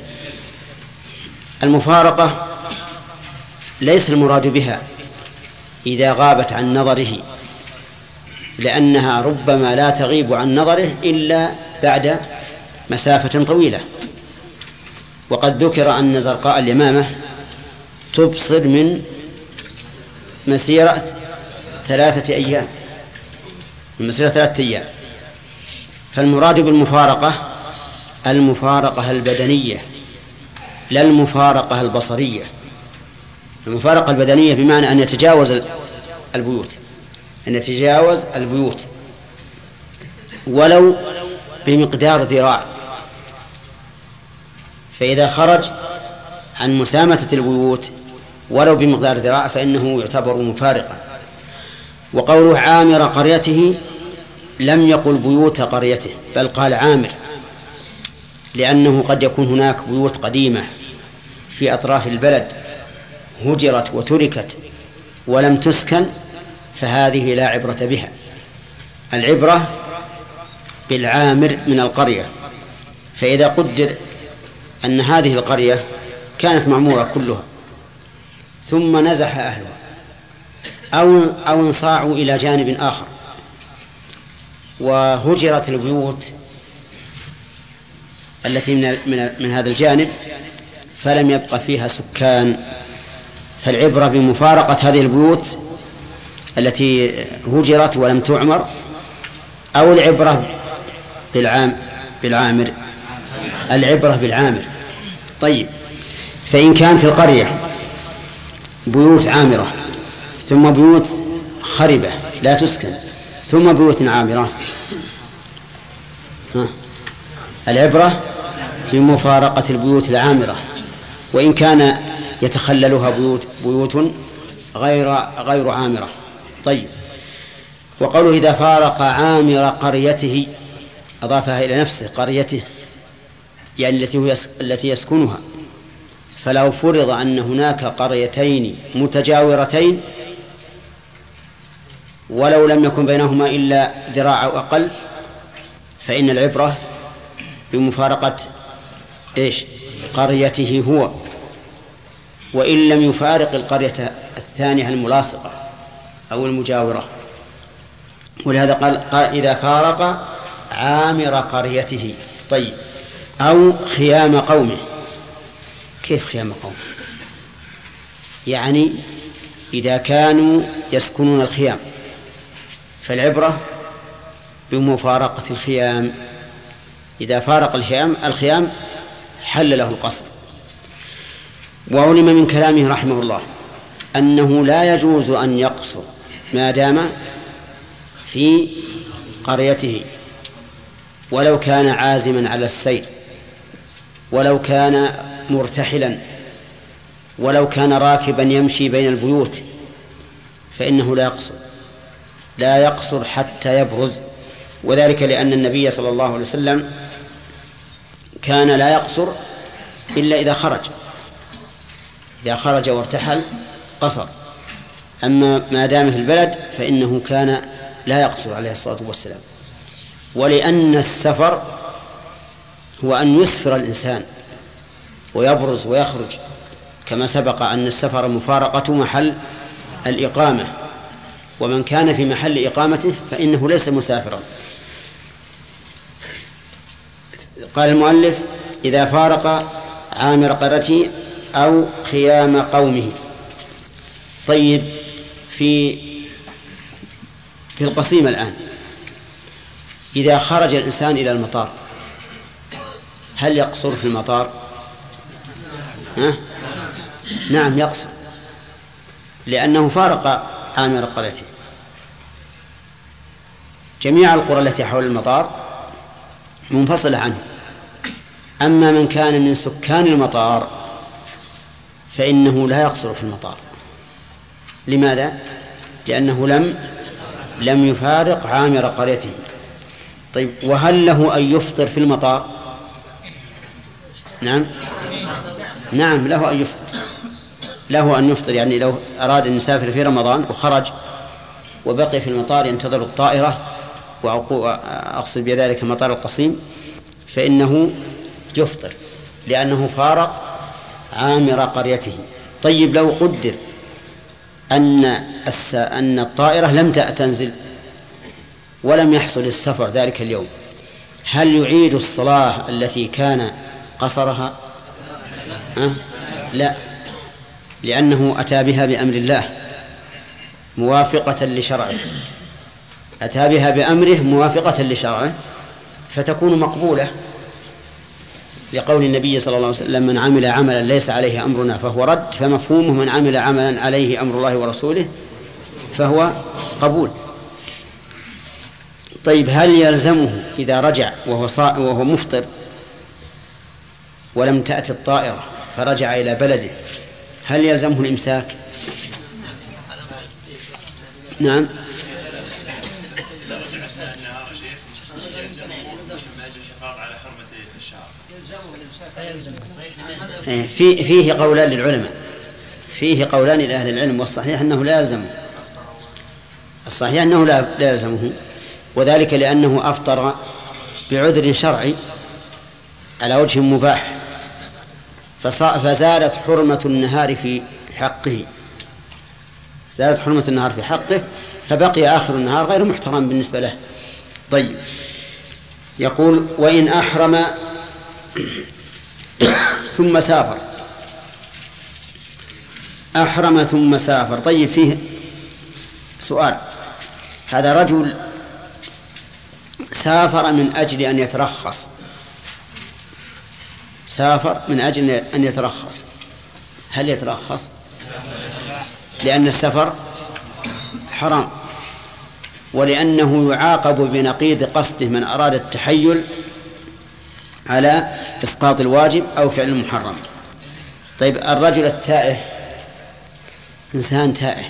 المفارقة ليس المراد بها إذا غابت عن نظره، لأنها ربما لا تغيب عن نظره إلا بعد مسافة طويلة. وقد ذكر أن زرقاء اليمامة تبصر من مسيرة ثلاثة أيام من مسيرة ثلاثة أيام. فالمراد بالمفارقة المفارقة البدنية لا المفارقة البصرية. المفارقة البدنية بمعنى أن يتجاوز البيوت أن يتجاوز البيوت ولو بمقدار ذراع، فإذا خرج عن مسامة البيوت ولو بمقدار ذراع فإنه يعتبر مفارقا. وقوله عامر قريته لم يقل بيوت قريته بل قال عامر، لأنه قد يكون هناك بيوت قديمة في أطراف البلد هجرت وتركت ولم تسكن، فهذه لا عبرة بها. العبرة بالعامر من القرية. فإذا قدر أن هذه القرية كانت معمورة كلها ثم نزح أهلها أو أو انصاعوا إلى جانب آخر وهجرت البيوت التي من من من هذا الجانب فلم يبقى فيها سكان، فالعبرة بمفارقة هذه البيوت التي هجرت ولم تعمر، أو العبرة بالعام بالعامر العبرة بالعامر. طيب، فإن كانت القرية بيوت عامرة ثم بيوت خربة لا تسكن ثم بيوت عامرة، ها. العبرة بمفارقة البيوت العامرة وإن كان يتخللها بيوت, بيوت غير, غير عامرة. طيب، وقوله إذا فارق عامر قريته أضافها إلى نفسه قريته، يعني التي, هو يس... التي يسكنها. فلو فرض أن هناك قريتين متجاورتين ولو لم يكن بينهما إلا ذراع أو أقل فإن العبرة بمفارقة إيش؟ قريته هو. وإن لم يفارق القرية الثانية الملاصقة أو المجاورة. ولهذا قال, قال إذا فارق عامر قريته. طيب، أو خيام قومه. كيف خيام قومه؟ يعني إذا كانوا يسكنون الخيام فالعبرة بمفارقة الخيام. إذا فارق الخيام الخيام حل له القصر. وعلم من كلامه رحمه الله أنه لا يجوز أن يقصر ما دام في قريته، ولو كان عازما على السير، ولو كان مرتحلا، ولو كان راكبا يمشي بين البيوت، فإنه لا يقصر لا يقصر حتى يبرز. وذلك لأن النبي صلى الله عليه وسلم كان لا يقصر إلا إذا خرج إذا خرج وارتحل قصر، أما ما دام في البلد فإنه كان لا يقصر عليه الصلاة والسلام. ولأن السفر هو أن يسفر الإنسان ويبرز ويخرج، كما سبق أن السفر مفارقة محل الإقامة، ومن كان في محل إقامته فإنه ليس مسافرا. قال المؤلف إذا فارق عامر قريته أو خيام قومه. طيب، في في القصيم الآن إذا خرج الإنسان إلى المطار هل يقصر في المطار؟ ها؟ نعم يقصر، لأنه فارق عامر قريته. جميع القرى التي حول المطار منفصلة عنه. أما من كان من سكان المطار فإنه لا يقصر في المطار. لماذا؟ لأنه لم لم يفارق عامر قريته. طيب، وهل له أن يفطر في المطار؟ نعم نعم له أن يفطر له أن يفطر يعني لو أراد أن يسافر في رمضان وخرج وبقي في المطار ينتظر الطائرة، وأقصد بذلك مطار القصيم، فإنه يفطر لأنه فارق عامر قريته. طيب، لو قدر أن أن الطائرة لم تنزل ولم يحصل السفر ذلك اليوم، هل يعيد الصلاة التي كان قصرها؟ أه؟ لا، لأنه أتى بها بأمر الله موافقة لشرعه، أتى بها بأمره موافقة لشرعه، فتكون مقبولة، لقول النبي صلى الله عليه وسلم من عمل عملا ليس عليه أمرنا فهو رد، فمفهومه من عمل عملا عليه أمر الله ورسوله فهو قبول. طيب، هل يلزمه إذا رجع وهو, وهو مفطر ولم تأتي الطائرة فرجع إلى بلده هل يلزمه الإمساك؟ نعم في فيه قولان للعلماء فيه قولان لأهل العلم، والصحيح أنه لا يلزمه الصحيح أنه لا يلزمه وذلك لأنه أفطر بعذر شرعي على وجه مباح، فزادت حرمة النهار في حقه زادت حرمة النهار في حقه فبقي آخر النهار غير محترم بالنسبة له. طيب، يقول وإن أحرم ثم سافر أحرم ثم سافر. طيب، فيه سؤال. هذا رجل سافر من أجل أن يترخص سافر من أجل أن يترخص هل يترخص؟ لأن السفر حرام، ولأنه يعاقب بنقيض قصده من أراد التحيل على إسقاط الواجب أو فعل المحرم. طيب، الرجل التائه إنسان تائه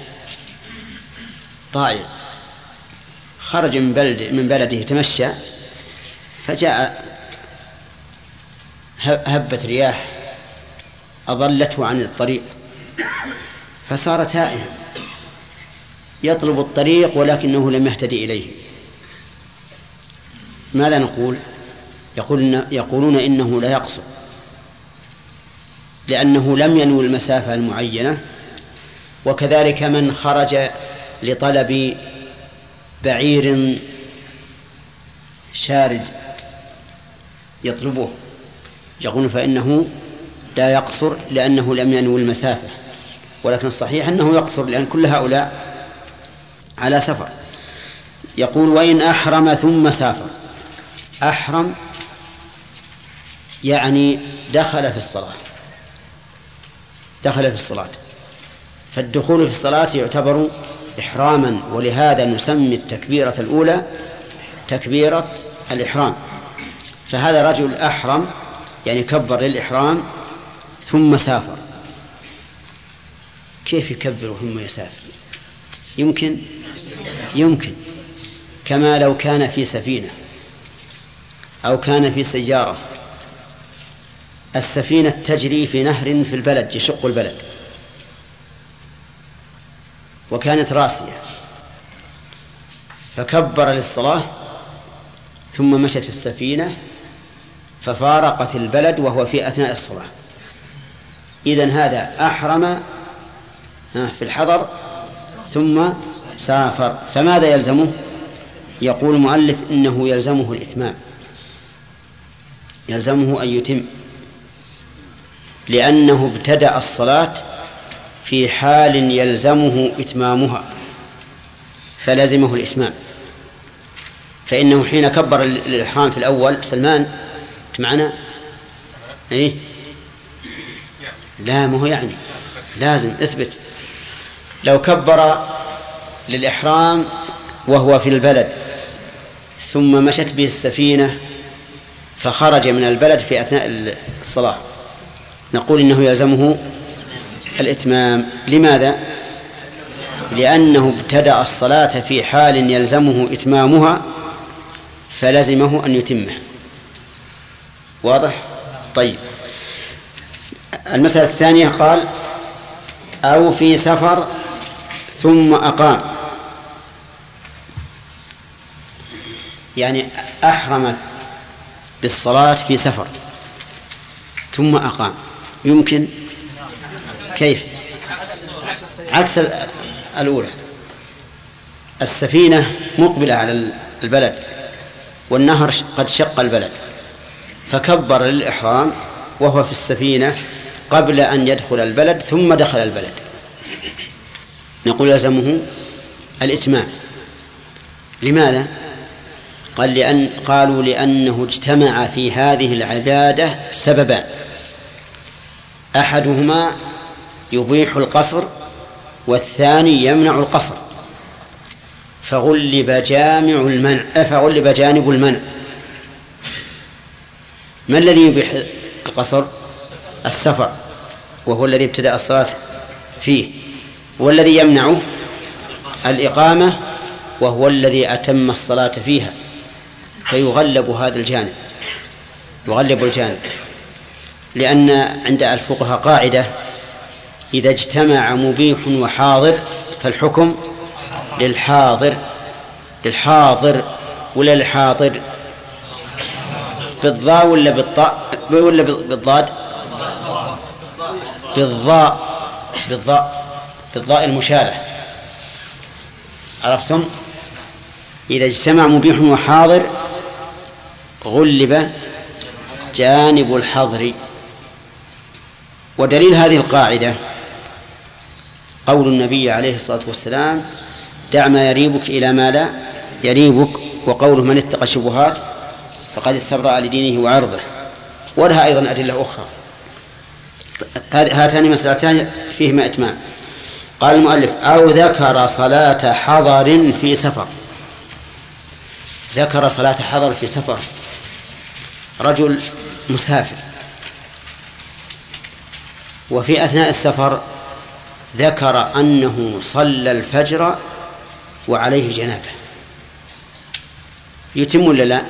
طائع خرج من بلده من بلده يتمشى، فجاء هبت رياح أضلته عن الطريق فصار تائها يطلب الطريق ولكنه لم يهتدي إليه. ماذا نقول؟ يقولون, يقولون إنه لا يقصر لأنه لم ينوي المسافة المعينة. وكذلك من خرج لطلب بعير شارد يطلبه يقول فإنه لا يقصر لأنه لم ينوي المسافة، ولكن الصحيح أنه يقصر لأن كل هؤلاء على سفر. يقول وإن أحرم ثم سافر. أحرم يعني دخل في الصلاة، دخل في الصلاة، فالدخول في الصلاة يعتبر إحراما، ولهذا نسمي التكبيرة الأولى تكبيرة الإحرام. فهذا رجل أحرم يعني كبر للإحرام ثم سافر. كيف يكبر ثم يسافر؟ يمكن يمكن كما لو كان في سفينة أو كان في سيارة، السفينة تجري في نهر في البلد يشق البلد وكانت راسية، فكبر للصلاة ثم مشت السفينة ففارقت البلد وهو في أثناء الصلاة. إذن هذا أحرم في الحضر ثم سافر. فماذا يلزمه؟ يقول المؤلف إنه يلزمه الإتمام، يلزمه أن يتم، لأنه ابتدأ الصلاة في حال يلزمه إتمامها فلزمه الإتمام. فإنه حين كبر الإحرام في الأول، سلمان معنا إيه؟ لا، ما هو يعني لازم اثبت. لو كبر للإحرام وهو في البلد ثم مشت به السفينة فخرج من البلد في أثناء الصلاة، نقول إنه يلزمه الإتمام. لماذا؟ لأنه ابتدأ الصلاة في حال يلزمه إتمامها فلزمه أن يتمه. واضح؟ طيب، المسألة الثانية قال أو في سفر ثم أقام، يعني أحرم بالصلاة في سفر ثم أقام. يمكن كيف؟ عكس الأولى، السفينة مقبلة على البلد والنهر قد شق البلد، فكبر للإحرام وهو في السفينة قبل أن يدخل البلد ثم دخل البلد، نقول لزمه الإتمام. لماذا؟ قال لأن قالوا لأنه اجتمع في هذه العبادة سببان، أحدهما يبيح القصر والثاني يمنع القصر، فغلب جامع المنع فغلب جانب المنع. ما الذي يبيح القصر؟ السفر، وهو الذي ابتدأ الصلاة فيه، والذي يمنعه الإقامة، وهو الذي أتم الصلاة فيها، فيغلب هذا الجانب، يغلب الجانب. لأن عند الفقهاء قاعدة: إذا اجتمع مبيح وحاضر فالحكم للحاضر. للحاضر ولا للحاضر؟ بالضاء ولا بالطاء ولا بالضاد؟ بالضاء بالضاء بالضاء المشالة. عرفتم؟ إذا اجتمع مبيح وحاضر غلب جانب الحظر. ودليل هذه القاعدة قول النبي عليه الصلاة والسلام: دع ما يريبك إلى ما لا يريبك، وقوله: من اتقى الشبهات فقد استبرأ لدينه وعرضه. ولها أيضا أدلة أخرى. هاتان مسألتان فيهما إتمام. قال المؤلف: أو ذكر صلاة حضر في سفر. ذكر صلاة حضر في سفر، رجل مسافر وفي أثناء السفر ذكر أنه صلى الفجر وعليه جنابه، يتم ولا لا؟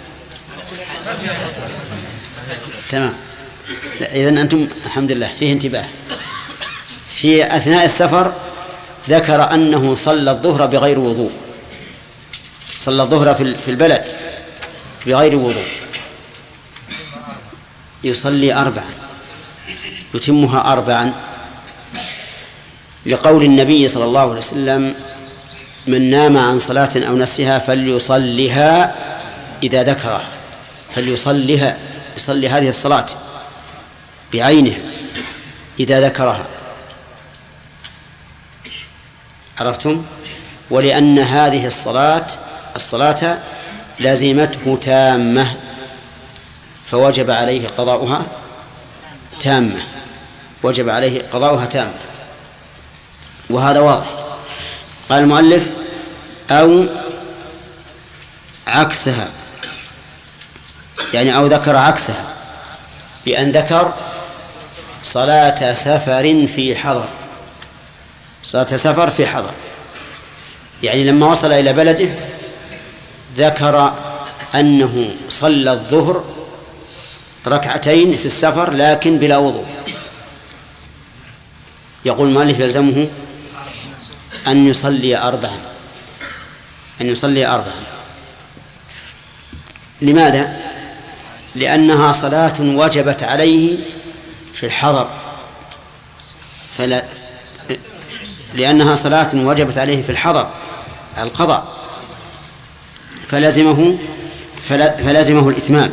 تمام. إذن أنتم الحمد لله فيه انتباه. في أثناء السفر ذكر أنه صلى الظهر بغير وضوء، صلى الظهر في البلد بغير وضوء، يصلي أربعا يتمها أربعا لقول النبي صلى الله عليه وسلم من نام عن صلاة أو نسيها فليصلها إذا ذكرها، فليصلها، يصلي هذه الصلاة بعينها إذا ذكرها. عرفتم؟ ولأن هذه الصلاة الصلاة لازمته تامة فوجب عليه قضاؤها تامة، وجب عليه قضاؤها تامة، وهذا واضح. قال المؤلف أو عكسها، يعني أو ذكر عكسها بأن ذكر صلاة سفر في حضر، صلاة سفر في حضر، يعني لما وصل إلى بلده ذكر أنه صلى الظهر ركعتين في السفر لكن بلا وضوء، يقول المؤلف يلزمه أن يصلي أربعا، أن يصلي أربعا. لماذا؟ لأنها صلاة وجبت عليه في الحضر، فلا لأنها صلاة وجبت عليه في الحضر القضاء، فلازمه فلا فلازمه الإتمام.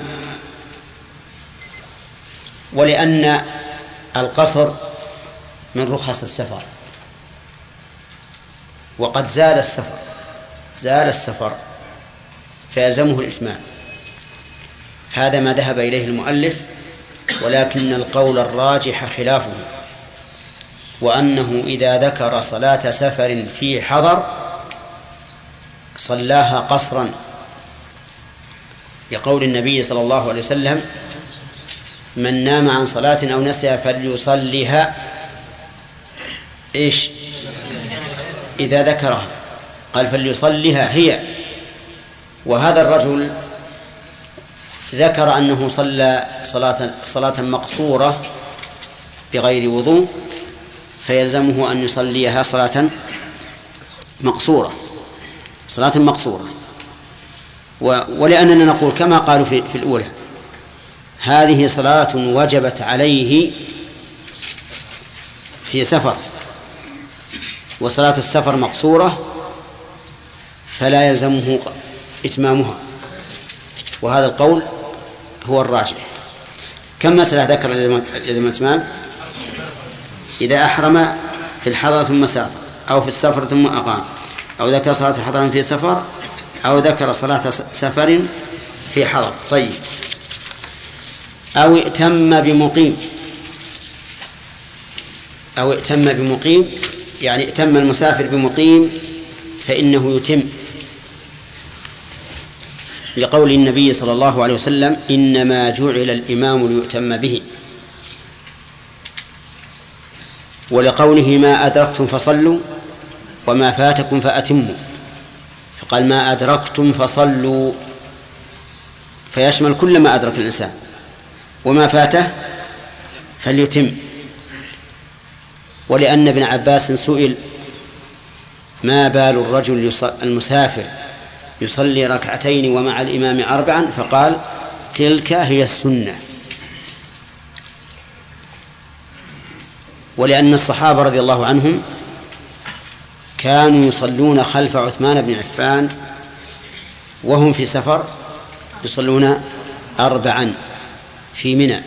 ولأن القصر من رخص السفر، وقد زال السفر زال السفر فيلزمه الإتمام. هذا ما ذهب إليه المؤلف، ولكن القول الراجح خلافه، وأنه إذا ذكر صلاة سفر في حضر صلاها قصرا، لقول النبي صلى الله عليه وسلم من نام عن صلاة أو نسيها فليصليها إيش إذا ذكرها، قال فليصليها هي. وهذا الرجل ذكر أنه صلى صلاة, صلاة مقصورة بغير وضوء، فيلزمه أن يصليها صلاة مقصورة صلاة مقصورة. ولأننا نقول كما قالوا في, في الأولى هذه صلاة وجبت عليه في سفر، وصلاة السفر مقصورة فلا يلزمه إتمامها، وهذا القول هو الراجح. كم مسألة ذكر يلزم الإتمام؟ إذا أحرم في الحضر ثم سافر، أو في السفر ثم أقام، أو ذكر صلاة حضر في سفر، أو ذكر صلاة سفر في حضر. طيب، أو ائتم بمقيم، أو ائتم بمقيم يعني ائتم المسافر بمقيم فإنه يتم، لقول النبي صلى الله عليه وسلم إنما جعل الإمام ليؤتم به، ولقوله ما أدركتم فصلوا وما فاتكم فأتموا، فقال ما أدركتم فصلوا فيشمل كل ما أدرك الإنسان، وما فاته فليتم. ولأن ابن عباس سئل ما بال الرجل المسافر يصلي ركعتين ومع الإمام أربعا، فقال تلك هي السنة. ولأن الصحابة رضي الله عنهم كانوا يصلون خلف عثمان بن عفان وهم في سفر يصلون أربعا في منى.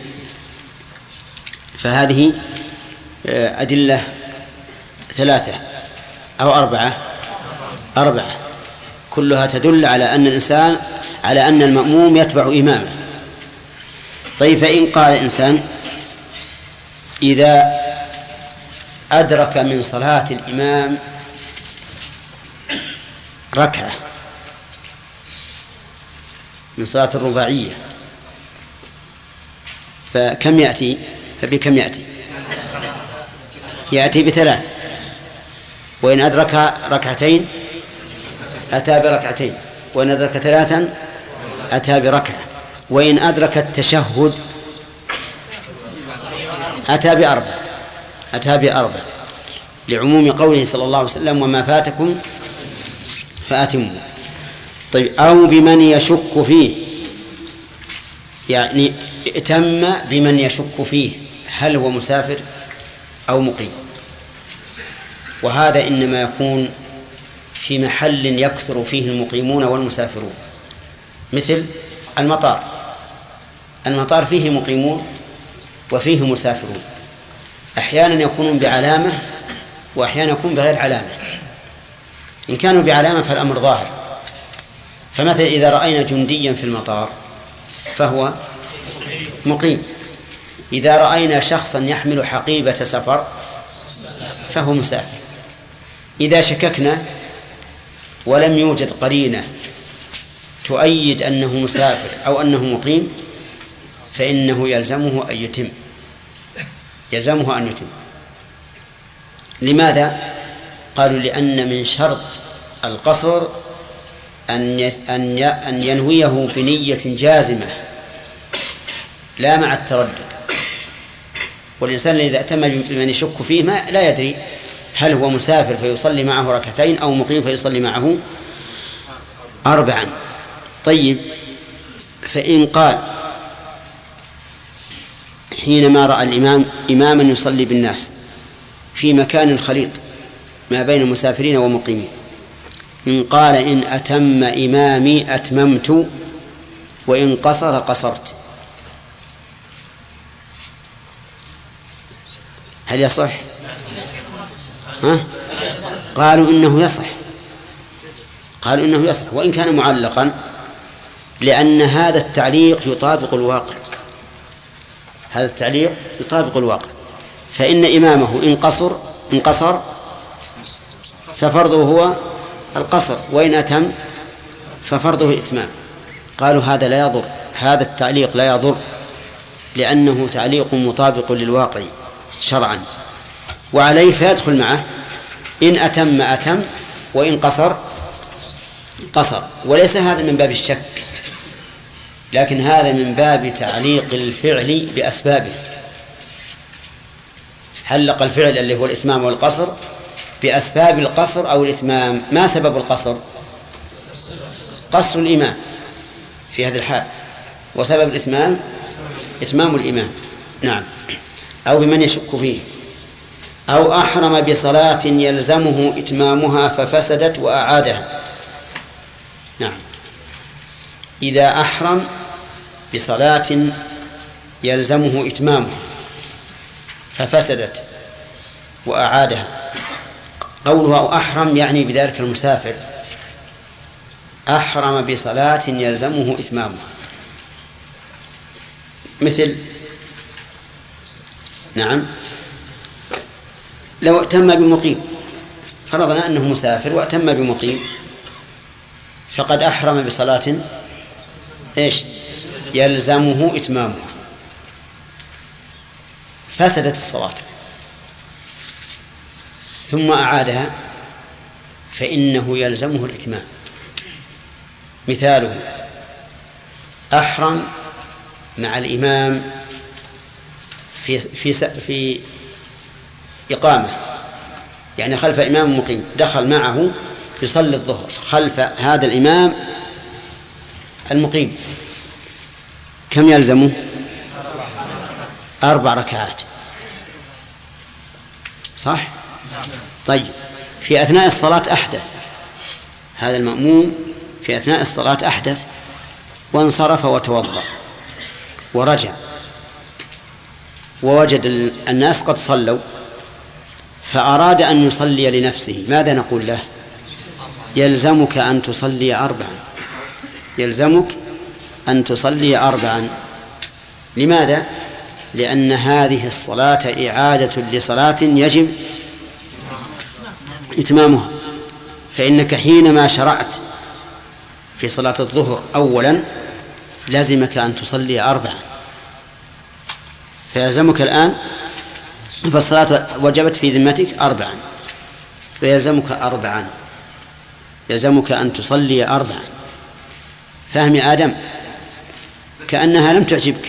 فهذه أدلة ثلاثة أو أربعة أربعة كلها تدل على أن الإنسان على أن المأموم يتبع إمامه. طيب، فإن قال الإنسان إذا أدرك من صلاة الإمام ركعة من صلاة الرباعية فكم يأتي؟ فبكم يأتي؟ يأتي بثلاث. وإن أدرك ركعتين أتى بركعتين، وإن أدرك ثلاثا أتى بركعة، وإن أدرك التشهد أتى بأربع أتى بأربع لعموم قوله صلى الله عليه وسلم وما فاتكم فأتموا. طيب، أو بمن يشك فيه، يعني ائتم بمن يشك فيه هل هو مسافر أو مقيم. وهذا إنما يكون في محل يكثر فيه المقيمون والمسافرون، مثل المطار. المطار فيه مقيمون وفيه مسافرون، أحيانا يكونون بعلامة وأحيانا يكون بغير علامة. إن كانوا بعلامة فالأمر ظاهر، فمثلا إذا رأينا جنديا في المطار فهو مقيم، إذا رأينا شخصا يحمل حقيبة سفر فهو مسافر. إذا شككنا ولم يوجد قرينة تؤيد أنه مسافر أو أنه مقيم فإنه يلزمه أن يتم يلزمه أن يتم. لماذا؟ قالوا لأن من شرط القصر أن أن ينويه بنية جازمة لا مع التردد. والإنسان إذا أتم بمن يشك فيه ما لا يدري هل هو مسافر فيصلي معه ركعتين أو مقيم فيصلي معه أربعا. طيب، فإن قال حينما رأى الإمام إماما يصلي بالناس في مكان خليط ما بين مسافرين ومقيمين، إن قال إن أتم إمامي أتممت وإن قصر قصرت، هل يصح؟ ها؟ قالوا إنه يصح قالوا إنه يصح وإن كان معلقا، لأن هذا التعليق يطابق الواقع هذا التعليق يطابق الواقع. فإن إمامه إن قصر إن قصر ففرضه هو القصر، وإن أتم ففرضه الإتمام. قالوا هذا لا يضر، هذا التعليق لا يضر لأنه تعليق مطابق للواقع شرعا، وعليه فيدخل معه إن أتم أتم وإن قصر قصر. وليس هذا من باب الشك، لكن هذا من باب تعليق الفعل بأسبابه. علق الفعل اللي هو الإتمام والقصر بأسباب القصر أو الإتمام. ما سبب القصر؟ قصر الإمام في هذه الحال، وسبب الإتمام إتمام الإمام. نعم. أو بمن يشك فيه. أو أحرم بصلاة يلزمه إتمامها ففسدت وأعادها. نعم. إذا أحرم بصلاة يلزمه إتمامها ففسدت وأعادها. قوله أو أحرم يعني بذلك المسافر أحرم بصلاة يلزمه إتمامها، مثل نعم لو أتم بمقيم، فرضنا أنه مسافر وأتم بمقيم فقد أحرم بصلاة إيش يلزمه إتمامها، فسدت الصلاة ثم أعادها فإنه يلزمه الإتمام. مثاله أحرم مع الإمام في في في إقامة، يعني خلف إمام مقيم، دخل معه يصلي الظهر خلف هذا الإمام المقيم، كم يلزمه؟ أربع ركعات، صح؟ طيب، في أثناء الصلاة أحدث هذا المأموم، في أثناء الصلاة أحدث وانصرف وتوضأ ورجع ووجد الناس قد صلوا فأراد أن يصلي لنفسه، ماذا نقول له؟ يلزمك أن تصلي أربعا يلزمك أن تصلي أربعا. لماذا؟ لأن هذه الصلاة إعادة لصلاة يجب إتمامها، فإنك حينما شرعت في صلاة الظهر أولا لازمك أن تصلي أربعا، فيلزمك الآن فالصلاة وجبت في ذمتك أربعا، فيلزمك أربعا يلزمك أن تصلي أربعا. فهم يا آدم؟ كأنها لم تعجبك.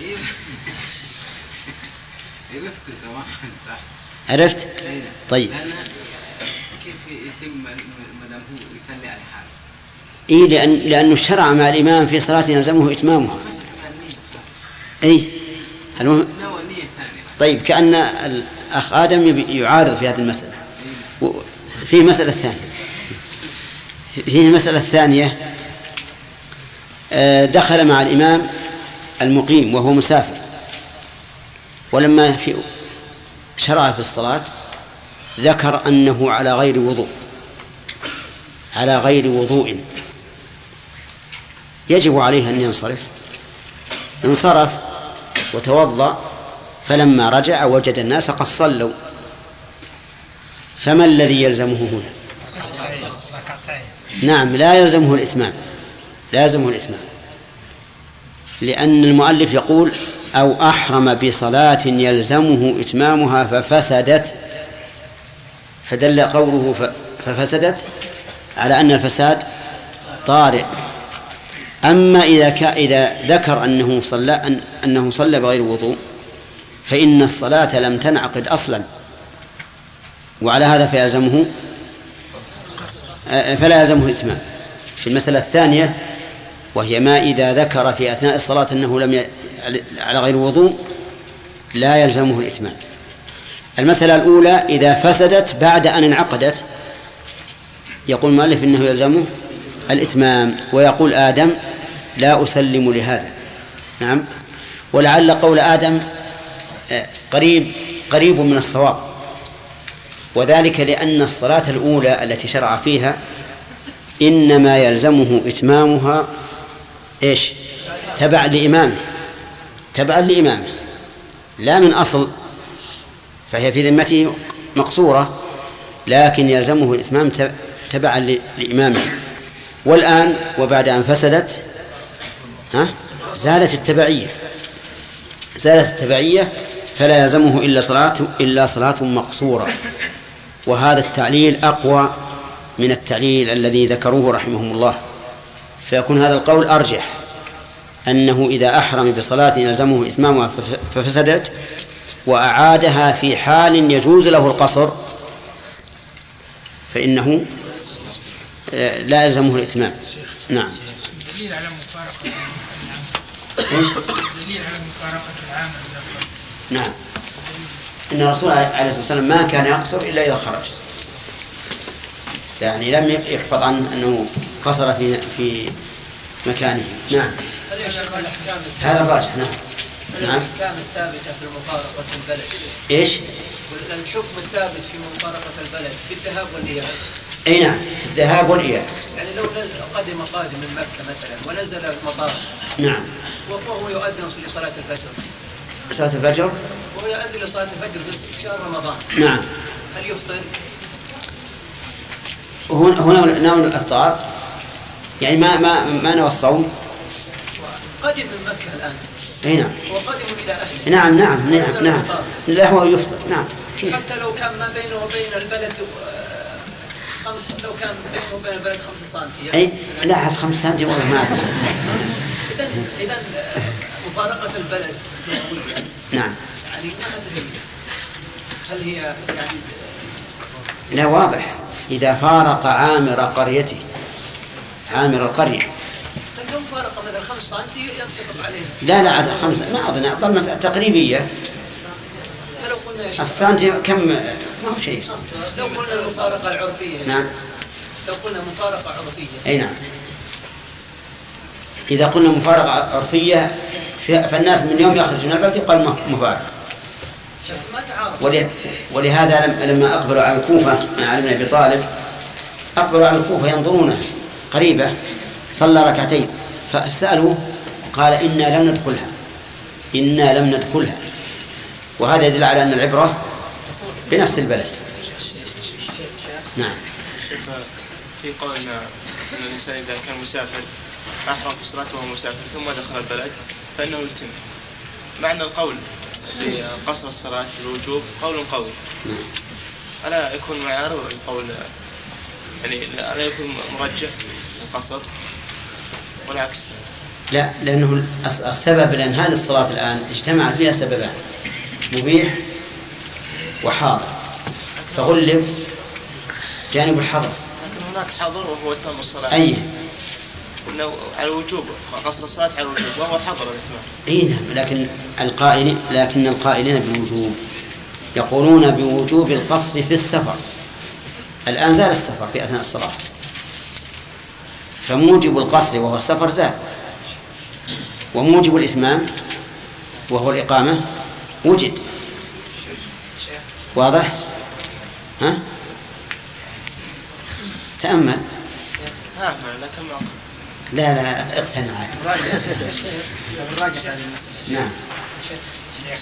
عرفت؟ طيب، كيف يتم مدام هو يصلي على حاله؟ إيه، لأن لأنه شرع مع الإمام في صلاة يلزمه إتمامها. إيه، المهم. طيب كأن الأخ آدم يعارض في هذه المسألة. في مسألة ثانية فيه المسألة الثانية دخل مع الإمام المقيم وهو مسافر، ولما في شرع في الصلاة ذكر أنه على غير وضوء على غير وضوء يجب عليه أن ينصرف. انصرف وتوضأ، فلما رجع وجد الناس قد صلوا، فما الذي يلزمه هنا؟ نعم، لا يلزمه الإتمام لا يلزمه الإتمام لأن المؤلف يقول أو أحرم بصلاة يلزمه إتمامها ففسدت، فدل قوله ففسدت على أن الفساد طارئ. أما إذا ك... إذا ذكر أنه صلى أن... أنه صلى بغير وضوء فإن الصلاة لم تنعقد أصلا، وعلى هذا فيلزمه فلا يلزمه الإتمام. في المسألة الثانية وهي ما إذا ذكر في أثناء الصلاة أنه لم ي... على غير وضوء لا يلزمه الإتمام. المسألة الأولى إذا فسدت بعد أن انعقدت يقول المؤلف إنه يلزمه الإتمام، ويقول آدم لا أسلم لهذا. نعم، ولعل قول آدم قريب قريب من الصواب، وذلك لأن الصلاة الأولى التي شرع فيها إنما يلزمه إتمامها إيش؟ تبع لإمامه تبع لإمامه لا من أصل، فهي في ذمته مقصورة، لكن يلزمه الإتمام تبعا لإمامه. والآن وبعد أن فسدت ها زالت التبعية زالت التبعية فلا يلزمه إلا صلاة إلا صلاة مقصورة. وهذا التعليل أقوى من التعليل الذي ذكروه رحمهم الله، فيكون هذا القول أرجح، أنه إذا أحرم بصلاة يلزمه إتمامها ففسدت وأعادها في حال يجوز له القصر فإنه لا يلزمه الإتمام. نعم. دليل على مفارقة العام دليل على مفارقة العام. نعم، إن الرسول عليه الصلاة والسلام ما كان يقصر إلا إذا خرج، يعني لم يحفظ عنه أنه قصر في في مكانه. نعم، هذا الراجح. نعم. نعم. الأحكام الثابتة في مفارقة البلد إيش؟ الحكم الثابت في مفارقة البلد في الذهاب والإياب. أي نعم، الذهاب والإياب. يعني لو قدم قادم من مكة مثلا ونزل المطار نعم وهو يؤذن لصلاة الفجر صلاة الفجر وهو يؤذن لصلاة الفجر في شهر رمضان، نعم، هل يفطر؟ هنا نوى الإفطار، يعني ما ما ما نوى الصوم. قادم من مكة الآن. أي نعم. هو قادم إلى أهله. نعم نعم نعم نعم. لا هو يفطر. نعم. حتى لو كان ما بينه وبين البلد خمس، لو كان بينه وبين البلد خمسة سنتي. أي لا، حد خمسة سنتي والله ما أعرف. إذا إذا مفارقة البلد. نعم. يعني ما أدري هل هي يعني. لا، واضح إذا فارق عامر قريته عامر القرية. لكن مفارقة مثلا خمس سنتي ينسقط عليه. لا لا عاد خمسة ما أظن، أظل مسألة تقريبية. السنتي كم ما هو شيء. لو قلنا المفارقة العرفية. نعم. لو قلنا مفارقة عرفية. أي نعم. إذا قلنا مفارقة عرفية فالناس من يوم يخرج من البلد يقال مفارقة. ما تعارض. ولهذا لما أقبلوا على الكوفة مع علي بن أبي طالب أقبلوا على الكوفة ينظرونه قريبة، صلى ركعتين فسألوه قال إنا لم ندخلها إنا لم ندخلها وهذا يدل على أن العبرة بنفس البلد. نعم. شيخ، في قولنا أن الإنسان إذا كان مسافر أحرم في صلاته وهو مسافر ثم دخل البلد فإنه يتم، معنى القول بقصر الصلاة بالوجوب قول قوي. نعم. ألا يكون معارض القول، يعني ألا يكون مرجح القصر والعكس؟ لا، لأنه السبب، لأن هذه الصلاة الآن اجتمع فيها سببان، مبيح وحاضر، تغلب جانب الحظر. لكن هناك حظر وهو تمام الصلاة. أي أنه على الوجوب، قصر الصلاة على الوجوب وهو حضر الإتمام. إيه نعم، لكن القائلين لكن القائلين بالوجوب يقولون بوجوب القصر في السفر. الآن زال السفر في أثناء الصلاة، فموجب القصر وهو السفر زال، وموجب الإتمام وهو الإقامة وجد. واضح؟ ها؟ تأمل. لا لا اقتنع عاد. نعم. شيخ،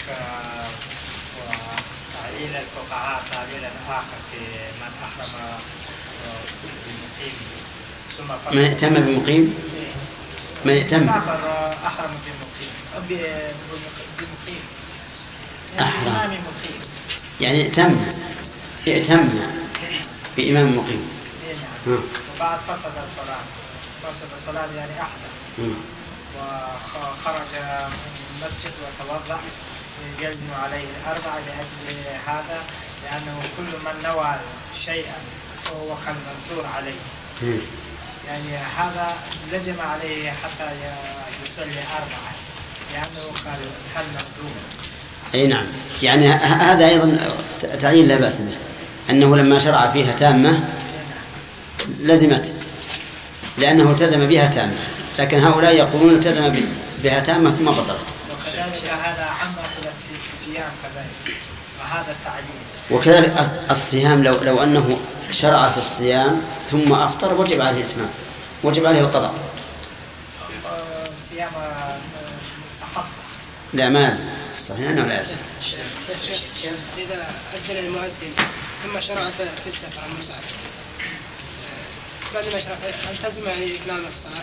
تعليل الفقهاء تعليل آخر في من أحرم بالمقيم ثم من ائتم بمقيم من ائتم سافر أحرم بالمقيم بالمقيم أحرم يعني ائتم ائتم بإمام مقيم. وبعد فسد الصلاة فسد الصلاة يعني أحدث وخرج من المسجد وتوضأ يلزم عليه الأربعة لأجل هذا، لأنه كل من نوى شيئا فهو كالمنثور عليه. يعني هذا لزم عليه حتى يصلي أربعة لأنه كالمنثور. أي نعم، يعني هذا أيضا تعيين لا بأس به، أنه لما شرع فيها تامة لزمت لأنه التزم بها تامة، لكن هؤلاء يقولون التزم بها تامة ثم بطلت. وكذلك هذا عم إلى الصيام كذلك، وهذا التعليل. وكذلك الصيام لو لو أنه شرع في الصيام ثم أفطر وجب عليه الإتمام، وجب عليه القضاء. الصيام مستحب. لا ما يلزم، صحيح أنه لا يلزم. إذا أذن المؤذن ثم شرع في السفر المسافر بعد ما شرع التزم يعني إتمام الصلاة.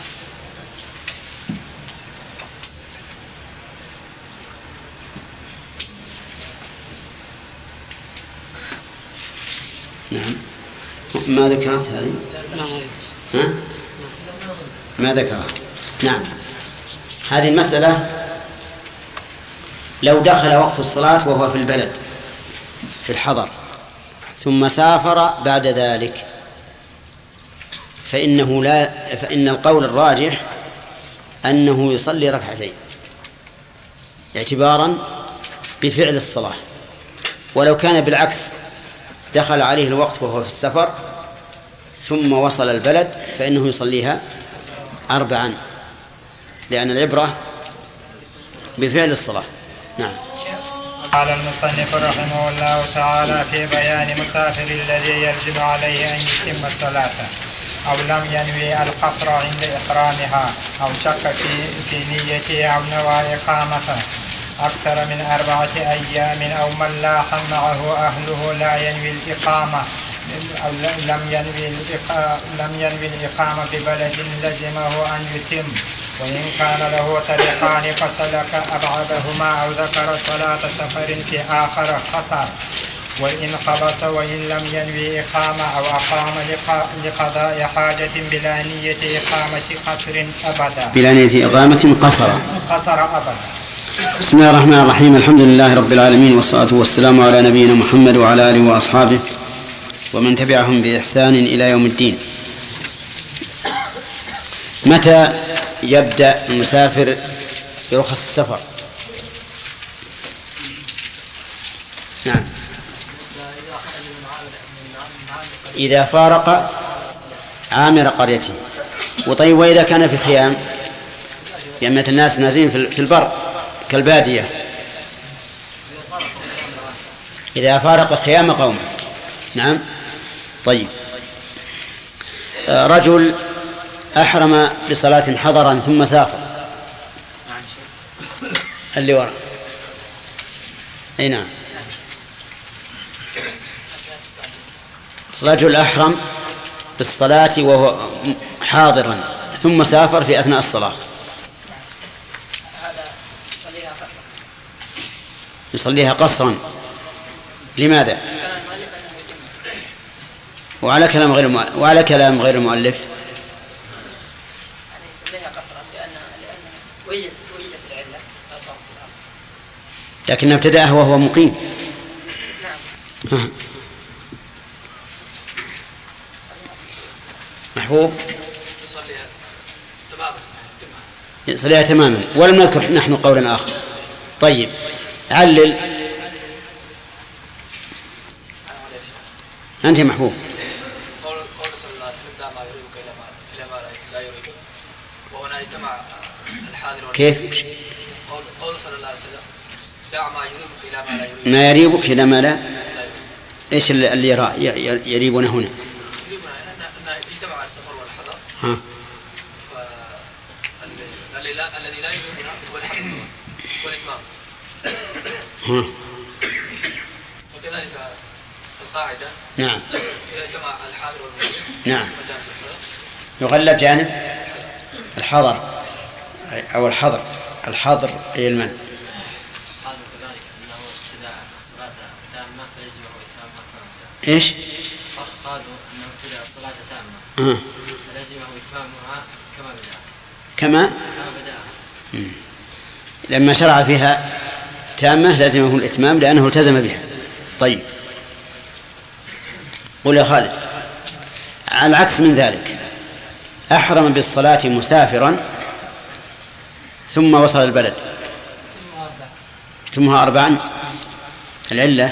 نعم. ما ذكرت هذه؟ ها؟ ما ذكرت. نعم. هذه المسألة لو دخل وقت الصلاة وهو في البلد في الحضر ثم سافر بعد ذلك فإنه لا فإن القول الراجح أنه يصلي ركعتين اعتبارا بفعل الصلاة. ولو كان بالعكس دخل عليه الوقت وهو في السفر ثم وصل البلد فإنه يصليها أربعا، لأن العبرة بفعل الصلاة. نعم. قال المصنف رحمه الله تعالى في بيان مسافر الذي يجب عليه أن يتم الصلاة أو لم ينوي القصر عند إحرامها أو شك في في نيته أو نوى إقامته أكثر من أربعة أيام أو من لاح معه أهله لا ينوي الإقامة أو لم ينوي لم ينوي الإقامة في بلد لزمه أن يتم، وإن كان له طريقان فسلك أبعدهما أو ذكر صلاة سفر في آخر قصر، وإن خلص وإن لم ينوي إقامة أو أقام لقضاء حاجة بلا نية إقامة قصر أبدا بلا نية إقامة قصر قصر أبدا. بسم الله الرحمن الرحيم. الحمد لله رب العالمين، والصلاة والسلام على نبينا محمد وعلى آله وأصحابه ومن تبعهم بإحسان إلى يوم الدين. متى يبدأ المسافر برخص السفر؟ نعم، إذا فارق عامر قريته. وطيب، وإذا كان في خيام يعني مثل الناس نازلين في البر كالبادية، إذا فارق خيام قومه. نعم. طيب، رجل أحرم بصلاة حضرا ثم سافر. اللي وراء. أي نعم. رجل أحرم بالصلاة وهو حاضرا ثم سافر في أثناء الصلاة، يصليها قصرا. لماذا؟ وعلى كلام غير المؤلف وعلى كلام غير المؤلف يصليها قصرا لأن وجدت العلة، لكن ابتدأه وهو مقيم. نعم. محبوب. يصليها تبع يصليها تماما. ولم نذكر نحن قولا آخر. طيب علل أنت محبوب. قول صلى الله عليه وسلم: دع ما يريبك إلى ما لا يريبك. وهنا يجمع الحاضر. كيف؟ قول صلى الله عليه وسلم: دع ما يريبك إلى ما لا يريبك. ما يريبك إلى ما لا. إيش اللي يرى يريبنا هنا؟ يريبنا أن يجتمع السفر والحضر. ها. الذي لا الذي لا يريبنا هو الحضر والإتمام. ها. وكذلك القاعدة. نعم. إذا جمع الحاضر والمغيب. نعم. يغلب جانب الحضر أو الحضر. الحضر أي المنع. قالوا كذلك أنه ابتداء الصلاة تامة فلزمه إتمامها كما بدأ. إيش؟ قالوا أنه ابتداء الصلاة تامة آه. فلزمه إتمامها كما بدأ. كما؟ كما بدأ. لما شرع فيها تامة لازمه الإتمام لأنه التزم بها. طيب قل يا خالد. على العكس من ذلك أحرم بالصلاة مسافرا ثم وصل البلد يتمها أربعا. العلة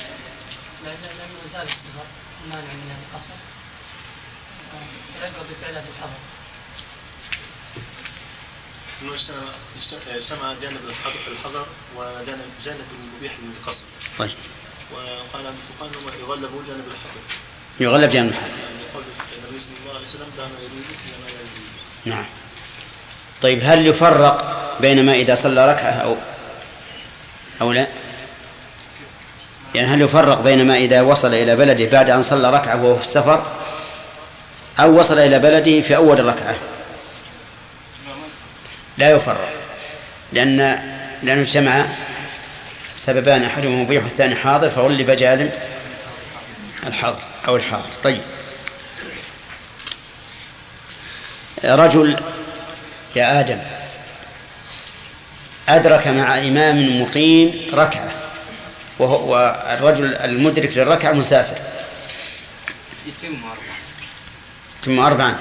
انه اجتمع جانب الحظر وجانب جانب المبيح للقصر. طيب. وقال الفقهاء انه يغلب جانب الحظر. يغلب جانب الحظر. قال النبي صلى الله عليه وسلم: دع ما يريبك الى ما لا يريبك. نعم. طيب هل يفرق بين ما إذا صلى ركعة أو أو لا؟ يعني هل يفرق بين ما إذا وصل إلى بلده بعد أن صلى ركعة وهو في السفر أو وصل إلى بلده في أول الركعة؟ لا يفرق، لأن لأنه اجتمع سببان، أحدهما مبيح والثاني حاضر، فغلب جانب الحاضر أو الحاضر. طيب رجل يا آدم أدرك مع إمام مقيم ركعة، والرجل المدرك للركعة مسافر، يتم أربعة يتم أربعا.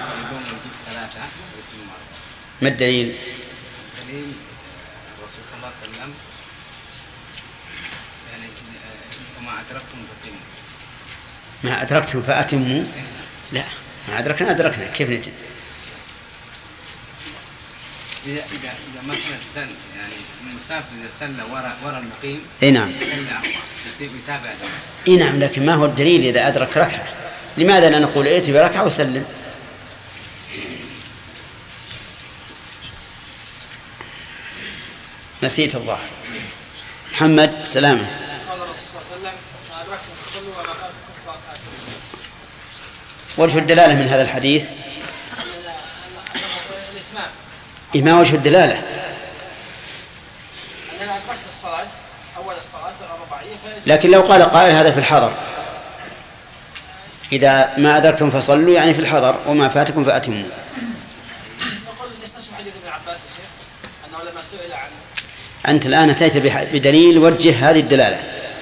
ما الدليل؟ الدليل الرسول صلى الله عليه وسلم يعني وما أدركتم فأتموا. ما أدركتم فأتموا؟ لا، ما أدركنا أدركنا كيف نتم؟ إذا إذا إذا مثلا سل يعني المسافر إذا سل وراء وراء المقيم. إيه نعم. سل أربعة يتابع. إيه نعم، لكن ما هو الدليل إذا أدرك ركعة؟ لماذا لا نقول ائت بركعة وسلم؟ نسيت الظاهر. محمد سلامة. قال الرسول صلى الله عليه وسلم: ما أدركتم فصلوا وما فاتكم فأتموا. وجه الدلالة من هذا الحديث الإتمام. إيه ما وجه الدلالة؟ أننا أدركت الصلاة أول الصلاة الرباعية. لكن لو قال قائل هذا في الحضر، إذا ما أدركتم فصلوا يعني في الحضر وما فاتكم فأتموا. نقول نستشهد حديث ابن عباس يا شيخ أنه لما سئل عن. أنت الآن أتيت بدليل وجه هذه الدلالة.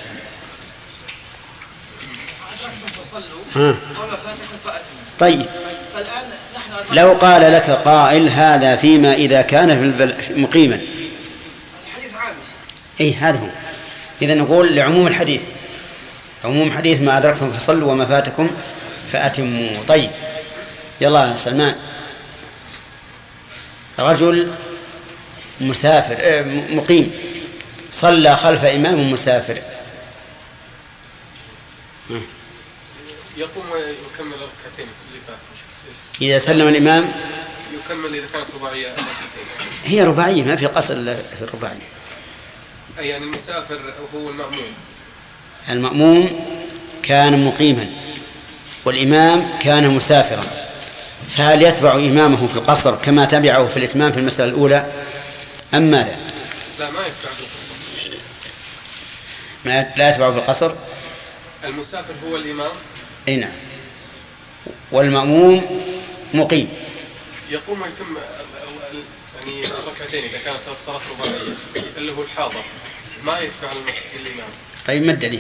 أدركتم فصلوا ها. وما فاتكم فأتموا. طيب فالآن نحن لو قال لك قائل هذا فيما إذا كان في البل... مقيما. الحديث عام. أي هذا هو. إذا نقول لعموم الحديث، عموم حديث ما أدركتم فصلوا وما فاتكم فأتموا. طيب يلا سلمان. رجل مسافر مقيم صلى خلف إمام مسافر، يقوم ويكمل الركعتين اللي فاتوا. إذا سلم الإمام يكمل إذا كانت رباعية. هي رباعية، ما في قصر في الرباعية. يعني المسافر هو المأموم. المأموم كان مقيما والإمام كان مسافرا، فهل يتبع إمامه في القصر كما تبعه في الإتمام في المسألة الأولى أم ماذا؟ لا، ما يتبع في القصر. ما لا يتبع في القصر. المسافر هو الإمام. أي نعم. والمأموم مقيم. يقوم ويتم يعني الركعتين إذا كانت الصلاة رباعية اللي هو الحاضر، ما يتبع الإمام. طيب ما الدليل؟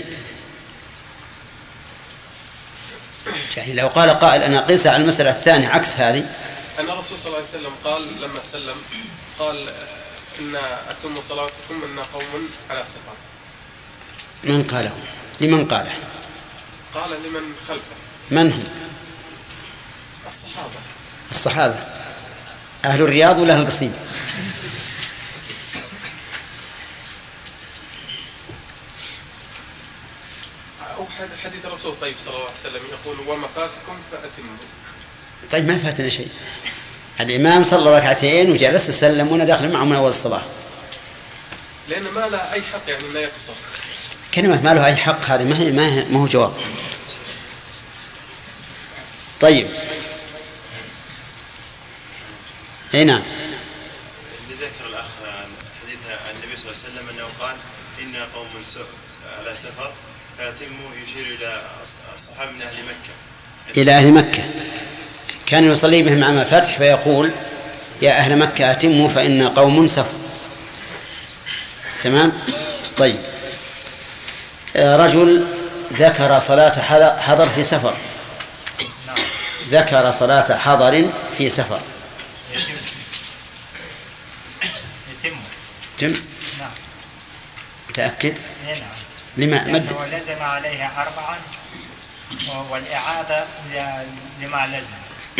يعني لو قال قائل أنا قيس على المسألة الثانية عكس هذه. أن الرسول صلى الله عليه وسلم قال لما سلم قال إن أتم صلاتكم إن قوم على سفر. من قاله؟ لمن قاله؟ قال لمن خلفه. من هم؟ الصحابة. الصحابة أهل الرياض ولا أهل القصيم؟ أو حديث الرسول طيب صلى الله عليه وسلم يقول وما فاتكم فأتموا. طيب ما فاتنا شيء. الإمام صلى ركعتين وجلس وسلم وانا داخل معه من أول الصلاة. لأن ما له أي حق يعني إنه يقصر. كلمة ما له أي حق هذا ما هي ما هو جواب. طيب. أي نعم. اللي ذكر الأخ حديث النبي صلى الله عليه وسلم أنه قال إن قوم على سفر فيتموا يشير إلى الصحابة من أهل مكة. إلى أهل مكة. كان يصلي بهم عام الفتح فيقول يا أهل مكة أتموا فإن قوم سفر. تمام. طيب. رجل ذكر صلاة حضر في سفر. ذكر صلاة حضر في سفر. يتم. جم. نعم. متأكد؟ نعم. لما مد؟ لأنه لزم عليها أربعا والإعادة لما لزم.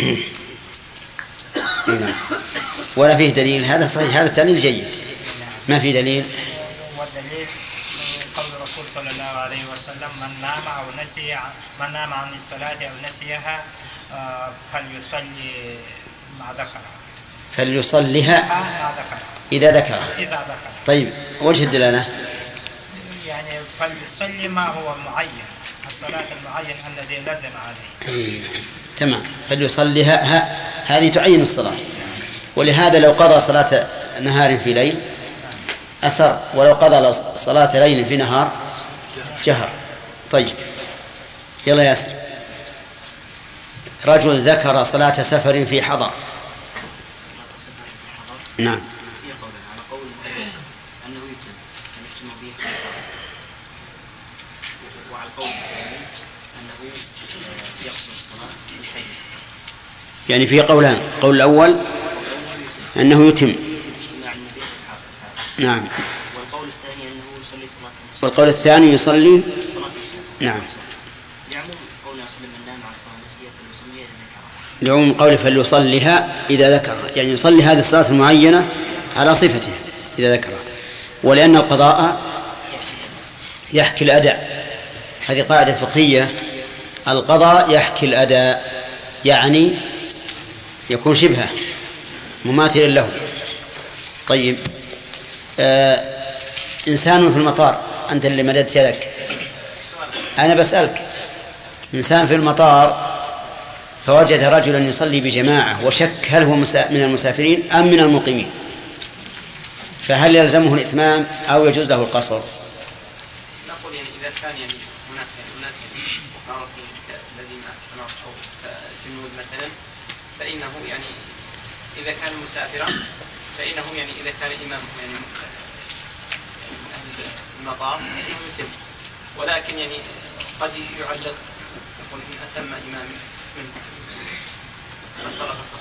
نعم. ولا فيه دليل. هذا صحيح. هذا التعليل جيد. ما في دليل. والدليل قول الرسول صلى الله عليه وسلم من نام أو نسي من نام عن الصلاة أو نسيها فليصلي مع ذكر. فليصليها مع ذكر. إذا ذكر. إذا ذكر. طيب وجه الدلالة؟ يعني فليصلي ما هو معين الصلاة المعين الذي لزم عليه. تمام. فليصليها هذه تعين الصلاة. ولهذا لو قضى صلاة نهار في ليل أسر ولو قضى صلاة ليل في نهار جهر. طيب يلا ياسر. رجل ذكر صلاة سفر في حضر. نعم. يعني في قولان. القول الأول أنه يتم. نعم. والقول الثاني أنه يصلي صلاة. والقول الثاني يصلي. نعم. لعموم قول يصلي من نام على صلاة نسيت فليصلي إذا ذكرها. لعموم قول فليصليها إذا ذكر يعني يصلي هذه الصلاة المعينة على صفتها إذا ذكرها. ولأن القضاء يحكي الأداء. هذه قاعدة فقهية. القضاء يحكي الأداء يعني يكون شبهه مماثلا له. طيب آه إنسان في المطار. أنت اللي مددت يدك. أنا بسألك. إنسان في المطار فوجد رجلا يصلي بجماعة وشك هل هو من المسافرين أم من المقيمين فهل يلزمه الإتمام أو يجوز له القصر؟ نقول يعني إذا كان يعني هناك ناس معروفين الذين أو جنود مثلا فإنه يعني إذا كان مسافرا فإنه يعني إذا كان إمامه يعني من أهل المطار فإنه يتم. ولكن يعني قد يعلق يقول إن أتم إمامه منه فصار فصار.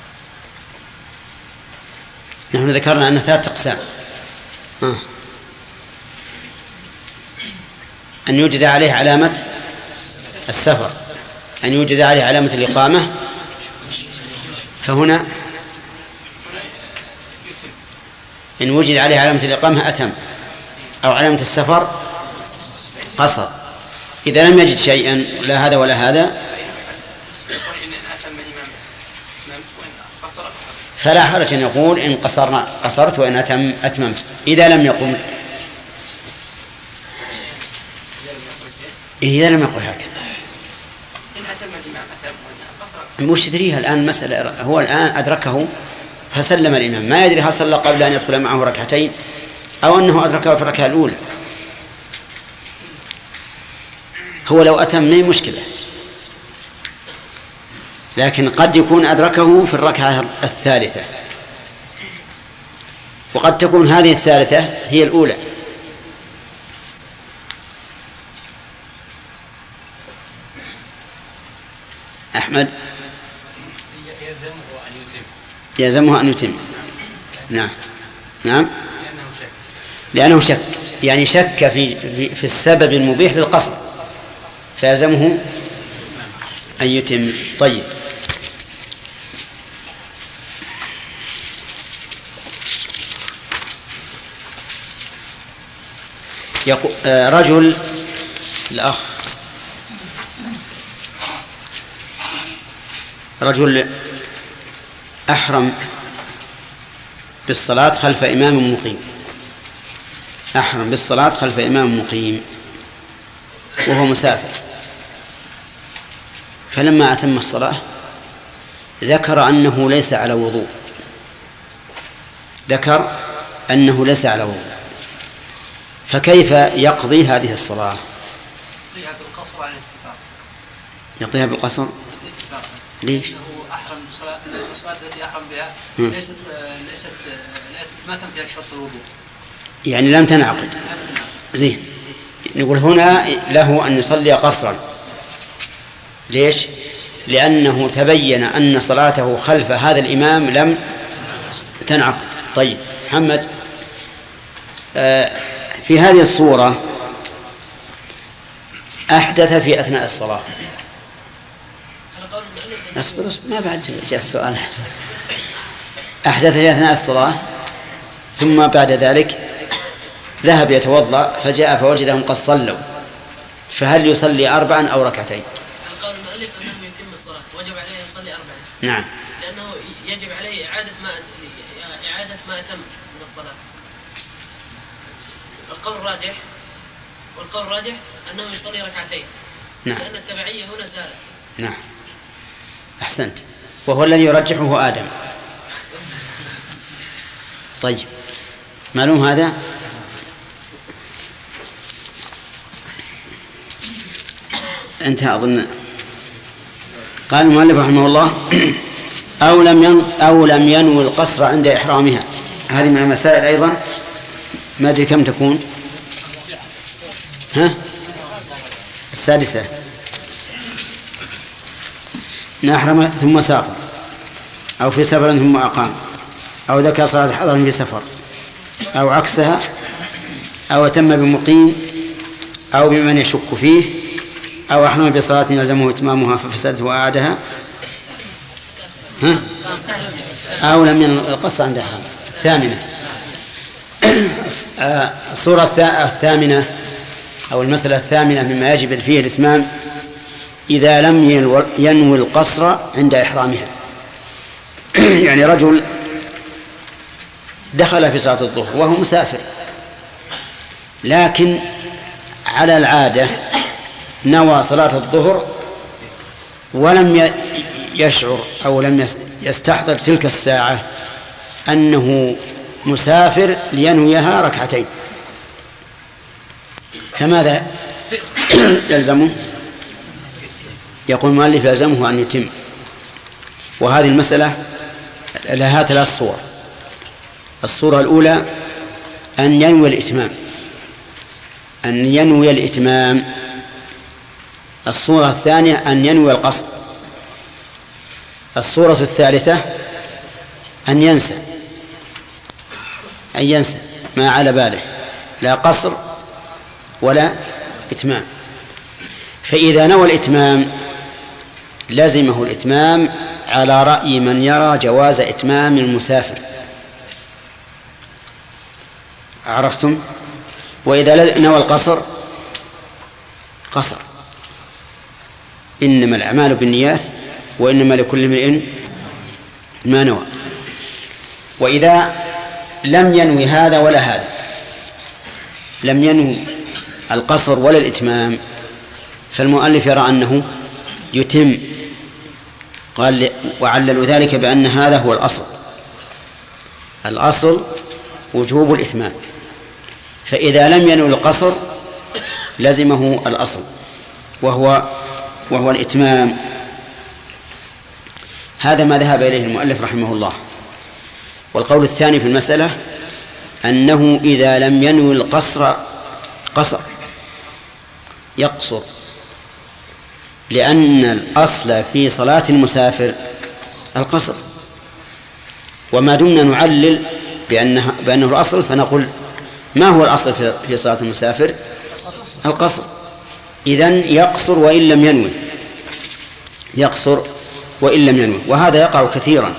نحن ذكرنا أن ثلاث أقسام. آه. أن يوجد عليه علامة السفر. أن يوجد عليه علامة الإقامة فهنا إن وجد عليه علامة الإقامة أتم أو علامة السفر قصر. إذا لم يجد شيئا لا هذا ولا هذا فلا حرج أن يقول إن قصرنا قصرت وإن أتم أتممت. إذا لم يقل إذا لم يقل هكذا مش يدريها الآن مسألة. هو الآن أدركه فسلم الإمام ما يدري هل صلى قبل أن يدخل معه ركعتين أو أنه أدركه في الركعة الأولى. هو لو أتم ما مشكلة لكن قد يكون أدركه في الركعة الثالثة وقد تكون هذه الثالثة هي الأولى. أحمد يلزمه أن يتم. يلزمه أن يتم. نعم. نعم لأنه شك يعني شك في, في, في السبب المبيح للقصر فيلزمه أن يتم. طيب يقول رجل الأخ رجل أحرم بالصلاة خلف إمام مقيم أحرم بالصلاة خلف إمام مقيم وهو مسافر، فلما أتم الصلاة ذكر أنه ليس على وضوء ذكر أنه ليس على وضوء فكيف يقضي هذه الصلاة؟ يقضيها بالقصر على الاتفاق. يقضيها بالقصر؟ ليش؟ أنه أحرم بالصلاة الصلاة التي أحرم بها ليست ليست ما تم فيها شرط الوضوء. يعني لم تنعقد. زين. نقول هنا له أن يصلي قصرا. ليش؟ لأنه تبين أن صلاته خلف هذا الإمام لم تنعقد. طيب محمد، آه في هذه الصورة أحدث في أثناء الصلاة. أصبر أصبر ما بعد جاء السؤال. أحدث في أثناء الصلاة ثم بعد ذلك ذهب يتوضأ فجاء فوجدهم قد صلوا، فهل يصلي أربعا أو ركعتين؟ قال المؤلف أنه يتم الصلاة وجب عليه يصلي أربعا. نعم. لأنه يجب عليه إعادة ما إعادة ما أتم من الصلاة. القول الراجح والقول الراجح أنه يصلي ركعتين. نعم. لأن التبعية هنا زالت. نعم أحسنت، وهو الذي يرجحه آدم. طيب معلوم هذا؟ انتهى أظن. قال المؤلف رحمه الله أو لم ين أو لم ينوي القصر عند إحرامها. هذه من المسائل أيضا، ما أدري كم تكون. ها؟ السادسة. إن أحرم ثم سافر أو في سفر ثم أقام أو ذكر صلاة حضر في سفر أو عكسها أو أتم بمقيم أو بمن يشك فيه أو أحرم بصلاة يلزمه إتمامها ففسدت وأعادها. ها؟ أو لم ينوي القصر عند إحرام. الثامنة الصورة الثامنة أو المسألة الثامنة مما يجب فيه الإتمام إذا لم ينوي القصر عند إحرامها. يعني رجل دخل في صلاة الظهر وهو مسافر، لكن على العادة نوى صلاة الظهر ولم يشعر أو لم يستحضر تلك الساعة أنه مسافر لينويها ركعتين، فماذا يلزمه؟ يقول المؤلف يلزمه أن يتم. وهذه المسألة لها ثلاث صور. الصورة الأولى أن ينوي الإتمام أن ينوي الإتمام الصورة الثانية أن ينوي القصر. الصورة الثالثة أن ينسى أن ينسى ما على باله، لا قصر ولا إتمام. فإذا نوى الإتمام لزمه الإتمام على رأي من يرى جواز إتمام المسافر. عرفتم؟ وإذا نوى القصر قصر. إنما الأعمال بالنيات وإنما لكل امرئ ما نوى. وإذا لم ينوي هذا ولا هذا، لم ينوي القصر ولا الإتمام، فالمؤلف يرى أنه يتم. قال وعللوا ذلك بأن هذا هو الأصل. الأصل وجوب الإتمام، فإذا لم ينوي القصر لزمه الأصل وهو وهو الإتمام. هذا ما ذهب إليه المؤلف رحمه الله. والقول الثاني في المسألة أنه إذا لم ينوي القصر قصر يقصر، لأن الأصل في صلاة المسافر القصر، وما دمنا نعلل بأنه, بأنه الأصل، فنقول ما هو الأصل في صلاة المسافر؟ القصر. إذن يقصر وإن لم ينوي، يقصر وإن لم ينوي. وهذا يقع كثيرا،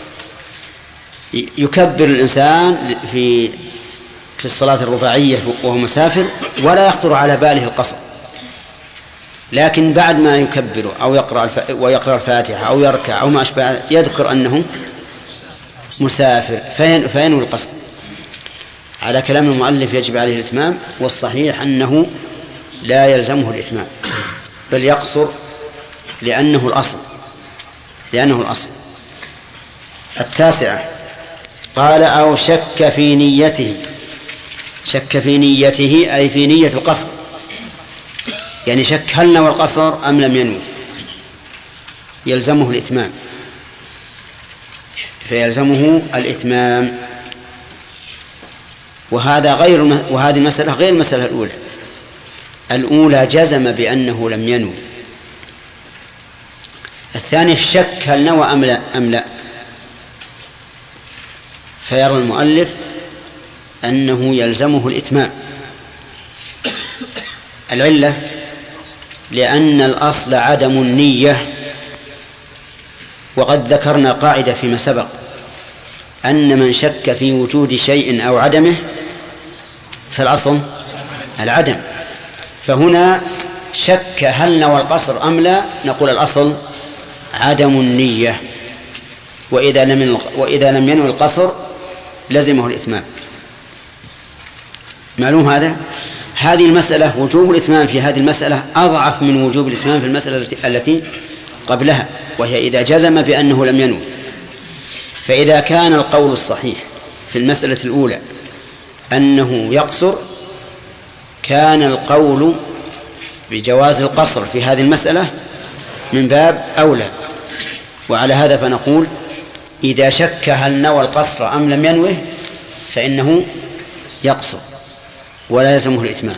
يكبر الإنسان في في الصلاة الرباعية وهو مسافر ولا يخطر على باله القصر، لكن بعد ما يكبر أو يقرأ الف... ويقرأ الفاتحة أو يركع أو ما أشبه يذكر أنه مسافر فين... فينوي القصر. على كلام المؤلف يجب عليه الإتمام، والصحيح أنه لا يلزمه الإتمام بل يقصر لأنه الأصل لأنه الأصل. التاسعة قال أو شك في نيته. شك في نيته أي في نية القصر، يعني شك هل نوى القصر أم لم ينوي، يلزمه الإتمام، فيلزمه الإتمام. وهذا غير وهذه المسألة غير المسألة الأولى. الأولى جزم بأنه لم ينوي، الثانية شك هل نوى أم لا, أم لا. فيرى المؤلف أنه يلزمه الإتمام. العلة لأن الأصل عدم النية، وقد ذكرنا قاعدة فيما سبق أن من شك في وجود شيء أو عدمه فالأصل العدم. فهنا شك هل نوى القصر أم لا، نقول الأصل عدم النية، وإذا لم وإذا لم ينوي القصر لزمه الإتمام. معلوم هذا؟ هذه المسألة وجوب الإتمام في هذه المسألة أضعف من وجوب الإتمام في المسألة التي قبلها، وهي إذا جزم بأنه لم ينوي. فإذا كان القول الصحيح في المسألة الأولى أنه يقصر، كان القول بجواز القصر في هذه المسألة من باب أولى. وعلى هذا فنقول إذا شك هل نوى القصر أم لم ينوه فإنه يقصر ولا يلزمه الإتمام،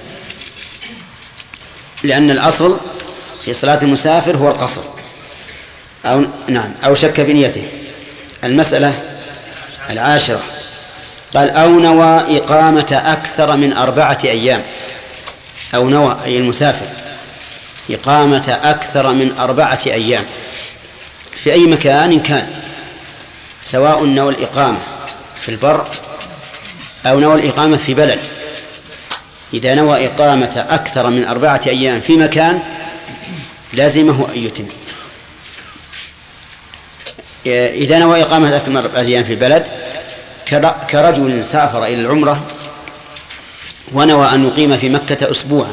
لأن الأصل في صلاة المسافر هو القصر. أو نعم أو شك في نيته. المسألة العاشرة قال أو نوى إقامة أكثر من أربعة أيام. أو نوى أي المسافر إقامة أكثر من أربعة أيام في أي مكان كان، سواء نوى الإقامة في البر أو نوى الإقامة في بلد. إذا نوى إقامة أكثر من أربعة أيام في مكان لازمه أن يتم. إذا نوى إقامة أكثر من أربعة أيام في بلد كرجل سافر إلى العمرة ونوى أن يقيم في مكة أسبوعا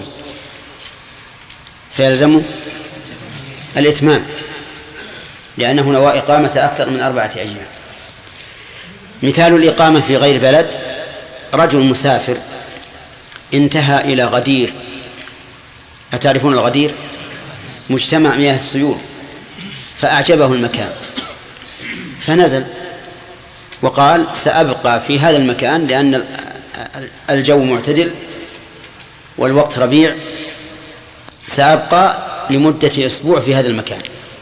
فيلزمه الإتمام، لأنه نوى إقامة أكثر من أربعة أيام. مثال الإقامة في غير بلد: رجل مسافر انتهى إلى غدير. أتعرفون الغدير؟ مجتمع مياه السيول، فأعجبه المكان فنزل وقال سأبقى في هذا المكان لأن الجو معتدل والوقت ربيع، سأبقى لمدة أسبوع في هذا المكان.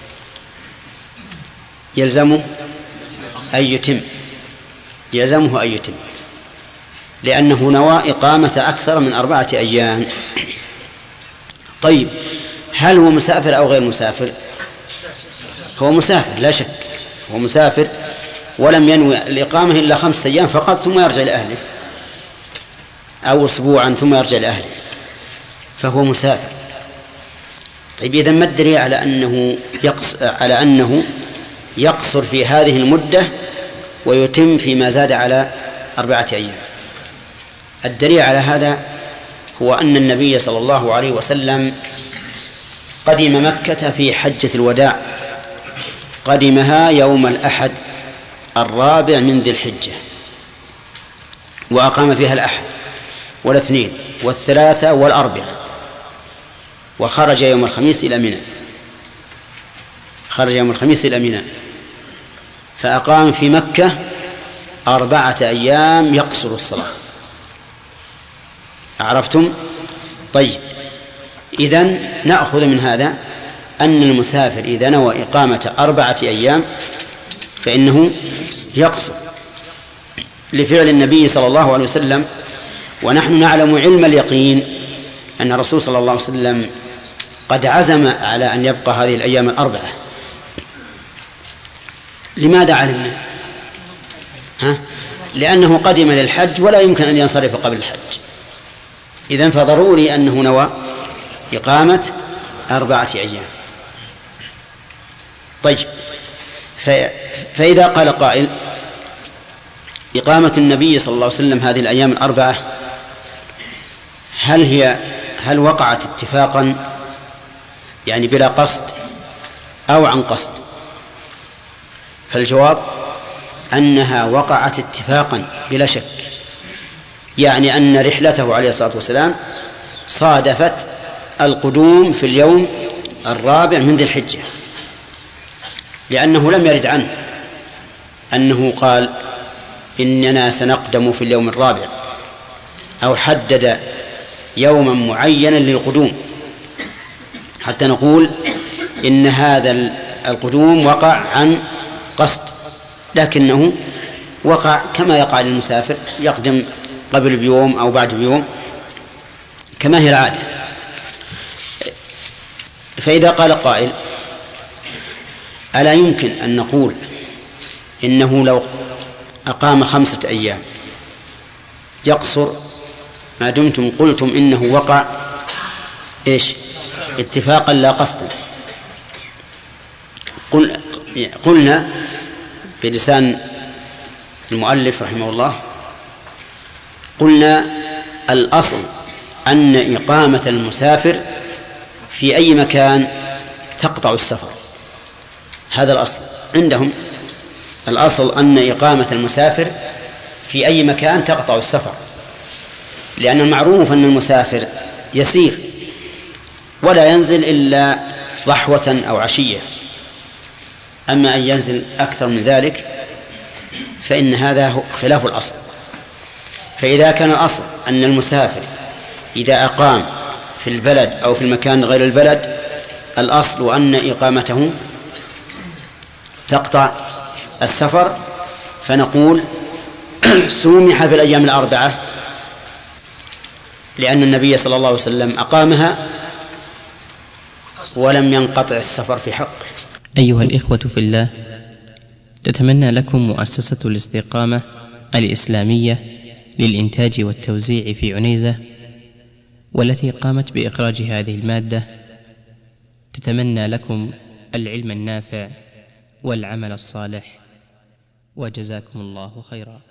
يلزمه أن يتم يلزمه أن يتم لأنه نوى إقامة أكثر من أربعة أيام. طيب، هل هو مسافر أو غير مسافر؟ هو مسافر لا شك، هو مسافر ولم ينوي الإقامة إلا خمسة أيام فقط ثم يرجع لأهله، أو أسبوعا ثم يرجع لأهله، فهو مسافر. طيب، إذن ما الدليل على أنه يقص على أنه يقصر في هذه المدة ويتم فيما زاد على أربعة أيام؟ الدليل على هذا هو أن النبي صلى الله عليه وسلم قدم مكة في حجة الوداع، قدمها يوم الأحد الرابع من ذي الحجة، وأقام فيها الأحد والاثنين والثلاثة والأربعة، وخرج يوم الخميس إلى منى خرج يوم الخميس إلى منى فأقام في مكة أربعة أيام يقصر الصلاة. عرفتم؟ طيب، إذن نأخذ من هذا أن المسافر إذا نوى إقامة أربعة أيام فإنه يقصر لفعل النبي صلى الله عليه وسلم، ونحن نعلم علم اليقين أن الرسول صلى الله عليه وسلم قد عزم على أن يبقى هذه الأيام الأربعة. لماذا علمنا؟ ها؟ لأنه قدم للحج ولا يمكن أن ينصرف قبل الحج، إذن فضروري أنه نوى إقامة أربعة أيام. طيب، فإذا قال قائل إقامة النبي صلى الله عليه وسلم هذه الأيام الأربعة هل هي هل وقعت اتفاقا يعني بلا قصد أو عن قصد؟ فالجواب أنها وقعت اتفاقا بلا شك، يعني أن رحلته عليه الصلاة والسلام صادفت القدوم في اليوم الرابع من ذي الحجة، لأنه لم يرد عنه أنه قال إننا سنقدم في اليوم الرابع أو حدد يوما معينا للقدوم حتى نقول إن هذا القدوم وقع عن قصد، لكنه وقع كما يقع للمسافر، يقدم قبل بيوم أو بعد بيوم كما هي العادة. فإذا قال قائل ألا يمكن أن نقول إنه لو أقام خمسة أيام يقصر ما دمتم قلتم إنه وقع إيش اتفاقا لا قصدا؟ قل قلنا بلسان المؤلف رحمه الله، قلنا الأصل أن إقامة المسافر في أي مكان تقطع السفر، هذا الأصل عندهم. الأصل أن إقامة المسافر في أي مكان تقطع السفر، لأن المعروف أن المسافر يسير ولا ينزل إلا ضحوة أو عشية، أما أن ينزل أكثر من ذلك فإن هذا خلاف الأصل. فإذا كان الأصل أن المسافر إذا أقام في البلد أو في المكان غير البلد الأصل أن إقامته تقطع السفر، فنقول سومح في الأيام الأربعة لأن النبي صلى الله عليه وسلم أقامها ولم ينقطع السفر في حقه. أيها الإخوة في الله، تتمنى لكم مؤسسة الاستقامة الإسلامية للإنتاج والتوزيع في عنيزة، والتي قامت بإخراج هذه المادة، تتمنى لكم العلم النافع والعمل الصالح، وجزاكم الله خيرا.